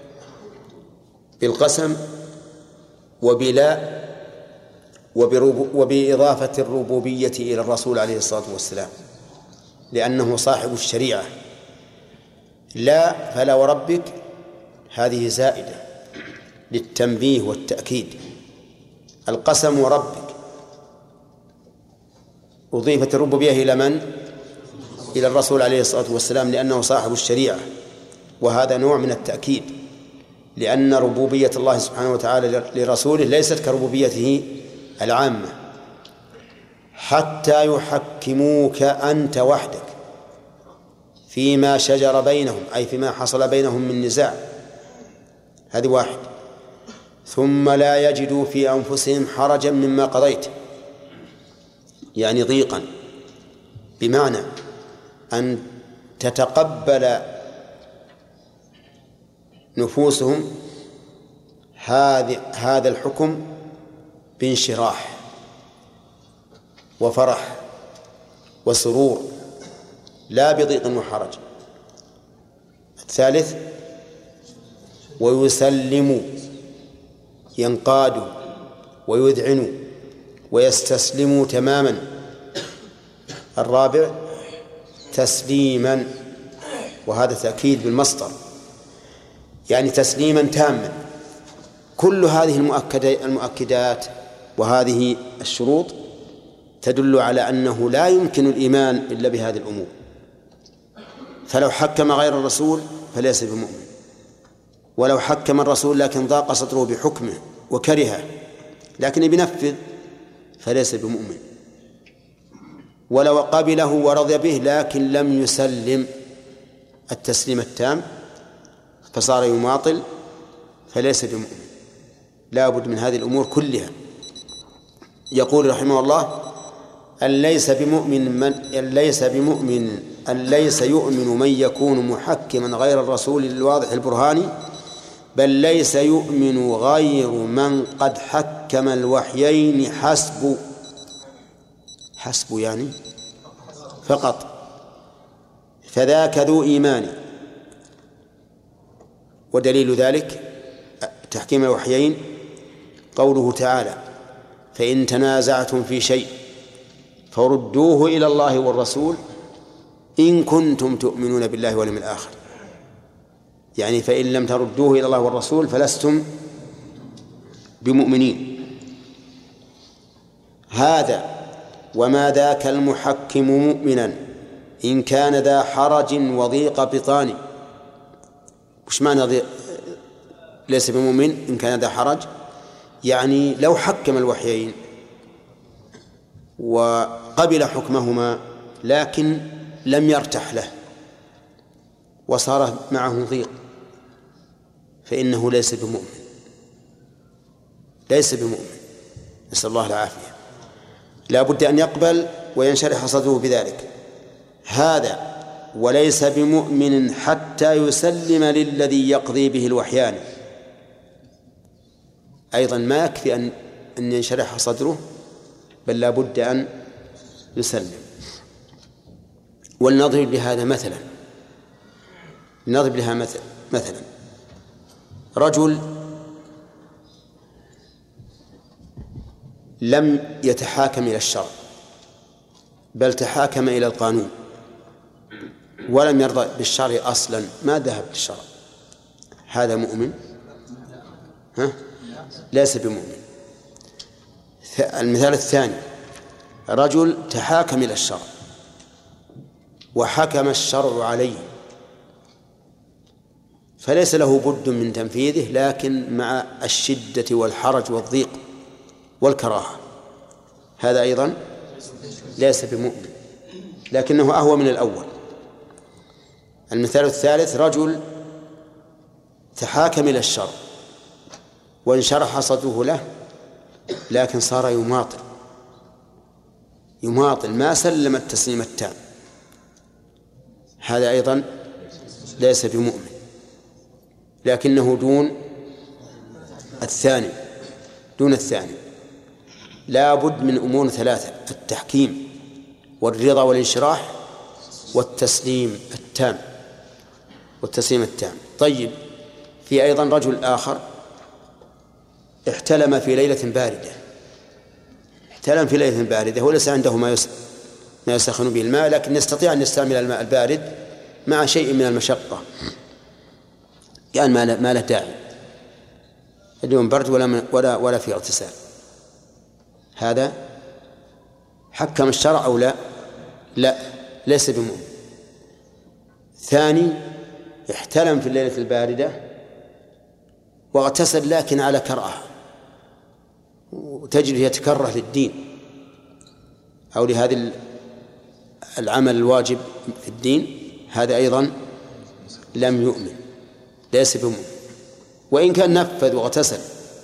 بالقسم وبلا وبإضافة الربوبية إلى الرسول عليه الصلاة والسلام، لأنه صاحب الشريعة. لا، فلا وربك هذه زائدة للتنبيه والتأكيد. القسم وربك أضيفت الربوبية إلى من؟ إلى الرسول عليه الصلاة والسلام، لأنه صاحب الشريعة، وهذا نوع من التأكيد، لأن ربوبية الله سبحانه وتعالى لرسوله ليست كربوبيته العامة. حتى يحكموك أنت وحدك فيما شجر بينهم، أي فيما حصل بينهم من نزاع، هذه واحد. ثم لا يجدوا في أنفسهم حرجا مما قضيت، يعني ضيقا، بمعنى أن تتقبل نفوسهم هذا الحكم بانشراح وفرح وسرور، لا بضيق وحرج. الثالث: ويسلموا، ينقادوا ويذعنوا ويستسلموا تماما. الرابع تسليما، وهذا تأكيد بالمصدر، يعني تسليما تاما. كل هذه المؤكدات وهذه الشروط تدل على أنه لا يمكن الإيمان إلا بهذه الأمور. فلو حكم غير الرسول فليس بمؤمن، ولو حكم الرسول لكن ضاق صدره بحكمه وكرهه لكن بينفذ فليس بمؤمن، ولو قبله ورضي به لكن لم يسلم التسليم التام فصار يماطل فليس بمؤمن. لا بد من هذه الأمور كلها. يقول رحمه الله: أن ليس يؤمن من يكون محكما غير الرسول الواضح البرهاني، بل ليس يؤمن غير من قد حكم الوحيين حسب يعني فقط، فذاك ذو إيمان. ودليل ذلك تحكيم الوحيين قوله تعالى: فإن تنازعتم في شيء فردوه إلى الله والرسول إن كنتم تؤمنون بالله واليوم الآخر. يعني فإن لم تردوه إلى الله والرسول فلستم بمؤمنين. هذا وما ذاك المحكم مؤمنا إن كان ذا حرج وضيق بطان. وش معنى ليس بمؤمن إن كان ذا حرج؟ يعني لو حكم الوحيين وقبل حكمهما لكن لم يرتح له وصار معه ضيق فإنه ليس بمؤمن، نسأل الله العافية. لا بد أن يقبل وينشرح صدره بذلك. هذا وليس بمؤمن حتى يسلم للذي يقضي به الوحيان. أيضا ما يكفي أن ينشرح صدره، بل لا بد أن يسلم. ولنضرب لهذا مثلا، مثلا رجل لم يتحاكم إلى الشرع بل تحاكم إلى القانون ولم يرضى بالشرع أصلا، ما ذهب للشرع، هذا مؤمن؟ ليس بمؤمن. المثال الثاني: رجل تحاكم إلى الشرع وحكم الشرع عليه فليس له بد من تنفيذه، لكن مع الشدة والحرج والضيق والكراهة، هذا أيضا ليس بمؤمن لكنه أهوى من الأول. المثال الثالث: رجل تحاكم إلى الشرع وانشرح صدره له لكن صار يماطل ما سلم التسليم التام، هذا أيضا ليس بمؤمن لكنه دون الثاني. لا بد من أمور ثلاثة: التحكيم والرضا والانشراح والتسليم التام. طيب، في أيضا رجل آخر احتلم في ليلة باردة وليس عنده ما يسخن به الماء، لكن يستطيع أن يستعمل الماء البارد مع شيء من المشقة، يعني ما له داعي، اليوم برد ولا في اغتسال، هذا حكم الشرع أو لا ليس بمؤمن. ثاني: احتلم في الليلة الباردة واغتسل لكن على كراهة، وتجد يتكره للدين أو لهذا العمل الواجب في الدين، هذا أيضا لم يؤمن، ليس بمؤمن وإن كان نفذ واغتسل.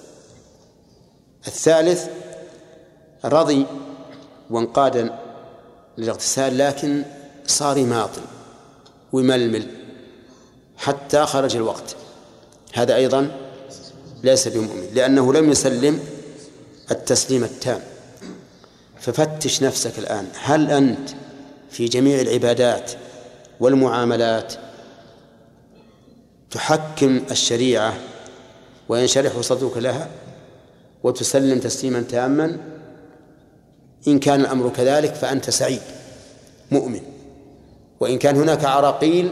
الثالث: رضي وانقاد للاغتسال لكن صار يماطل ويململ حتى خرج الوقت، هذا أيضا ليس بمؤمن لأنه لم يسلم التسليم التام. ففتش نفسك الآن، هل أنت في جميع العبادات والمعاملات تحكم الشريعة وينشرح صدرك لها، وتسلم تسليما تاما، إن كان الأمر كذلك فأنت سعيد مؤمن، وإن كان هناك عراقيل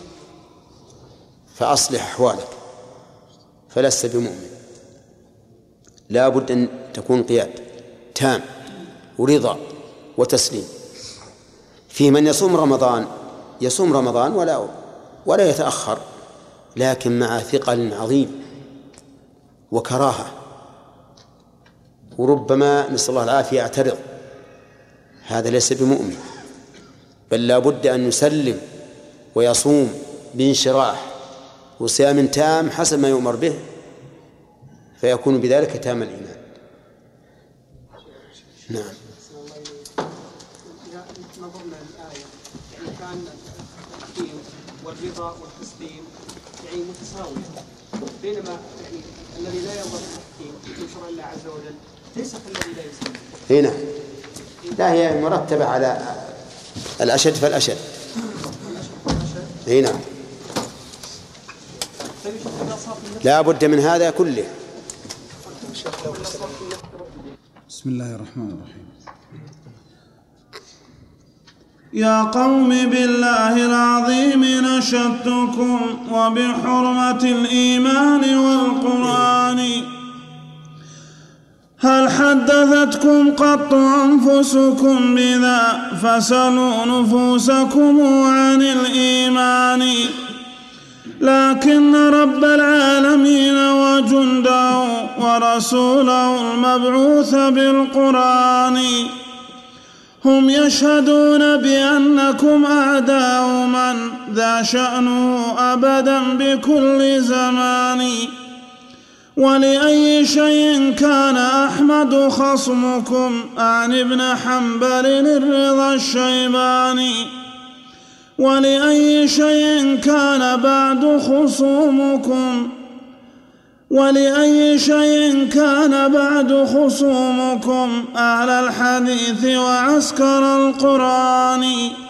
فأصلح أحوالك فلست بمؤمن. لا بد أن تكون قياد تام ورضا وتسليم. في من يصوم رمضان ولا يتأخر، لكن مع ثقل عظيم وكراهة، وربما نسأل الله العافية يعترض، هذا ليس بمؤمن، بل لا بد أن يسلم ويصوم بانشراح وصيام تام حسب ما يؤمر به، فيكون بذلك تام الإيمان. نعم.
نظرنا الآية يعني كان التحكيم والرضا والتسليم يعني متساوية، بينما يعني الذي لا يرضى بالتحكيم من شرع الله عز وجل ليس كالذي لا يسلم.
هنا لا، هي مرتبة على الأشد فالأشد. هنا لا بد من هذا كله.
بسم الله الرحمن الرحيم. يا قوم بالله العظيم نشدتكم وبحرمة الإيمان والقرآن، هل حدثتكم قط أنفسكم بذا؟ فسلوا نفوسكم عن الإيمان. لكن رب العالمين وجنده ورسوله المبعوث بالقرآن هم يشهدون بأنكم أعداء من ذا شأنه أبدا بكل زمان. ولأي شيء كان أحمد خصمكم عن ابن حنبل الرضا الشيباني؟ ولأي شيء كان بعد خصومكم أهل الحديث وعسكر القرآن؟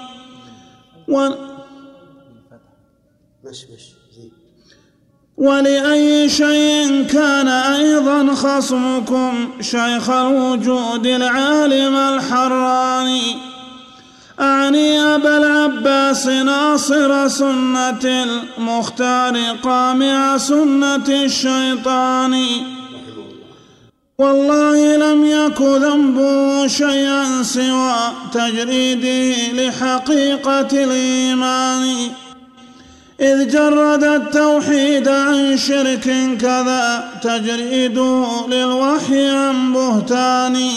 ولأي شيء كان أيضا خصمكم شيخ الوجود العالم الحراني؟ أعني أبا العباس ناصر سنة المختار قامع سنة الشيطان. والله لم يك ذنبه شيئا سوى تجريده لحقيقة الإيمان، إذ جرد التوحيد عن شرك كذا تجريده للوحي عن بهتان.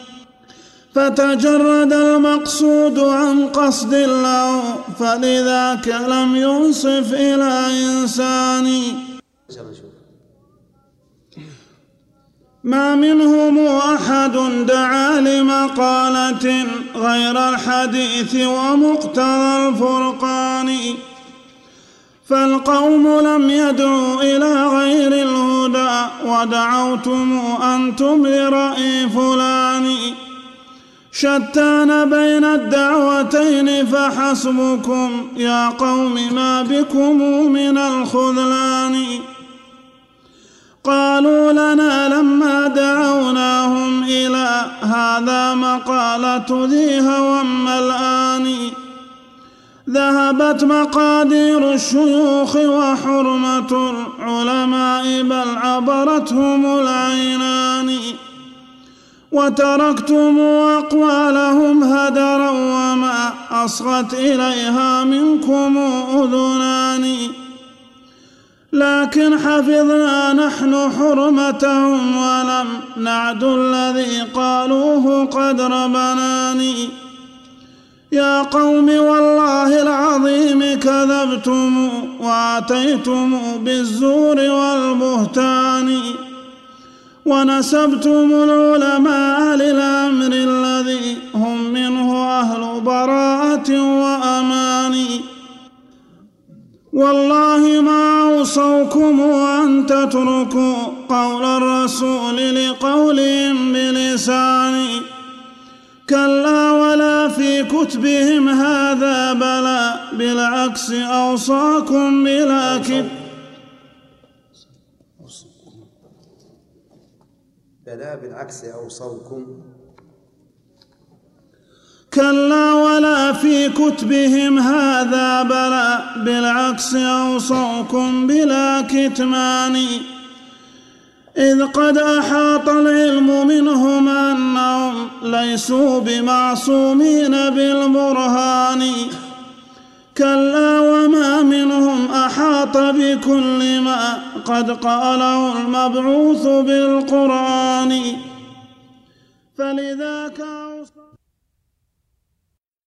فتجرد المقصود عن قصد له فلذاك لم ينصف إلى إنسان. ما منهم أحد دعا لمقالة غير الحديث ومقتضى الفرقان، فالقوم لم يدعوا إلى غير الهدى ودعوتم أنتم لرأي فلان. شتان بين الدعوتين فحسبكم يا قوم ما بكم من الخذلان. قالوا لنا لما دعوناهم إلى هذا مقالة ذي هوى ملآن. ذهبت مقادير الشيوخ وحرمة العلماء بل عبرتهم العينان. وتركتم أقوالهم هدرا وما أصغت إليها منكم أذنان. لكن حفظنا نحن حرمتهم ولم نعد الذي قالوه قدر بنان. يا قوم والله العظيم كذبتم وأتيتم بالزور والبهتان، ونسبتم العلماء للأمر الذي هم منه أهل براءة وأمان. والله ما أوصوكم أن تتركوا قول الرسول لقولهم بلسان، كلا ولا في كتبهم هذا بلا، بالعكس أوصاكم بلا كتب.
بلى بالعكس أوصوكم.
كلا ولا في كتبهم هذا بلى بالعكس أوصوكم بلا كتمان إذ قد أحاط العلم منهم أنهم ليسوا بمعصومين بالبرهان كلا وما منهم أحاط بكل ما قد قاله المبعوث بالقرآن فلذاك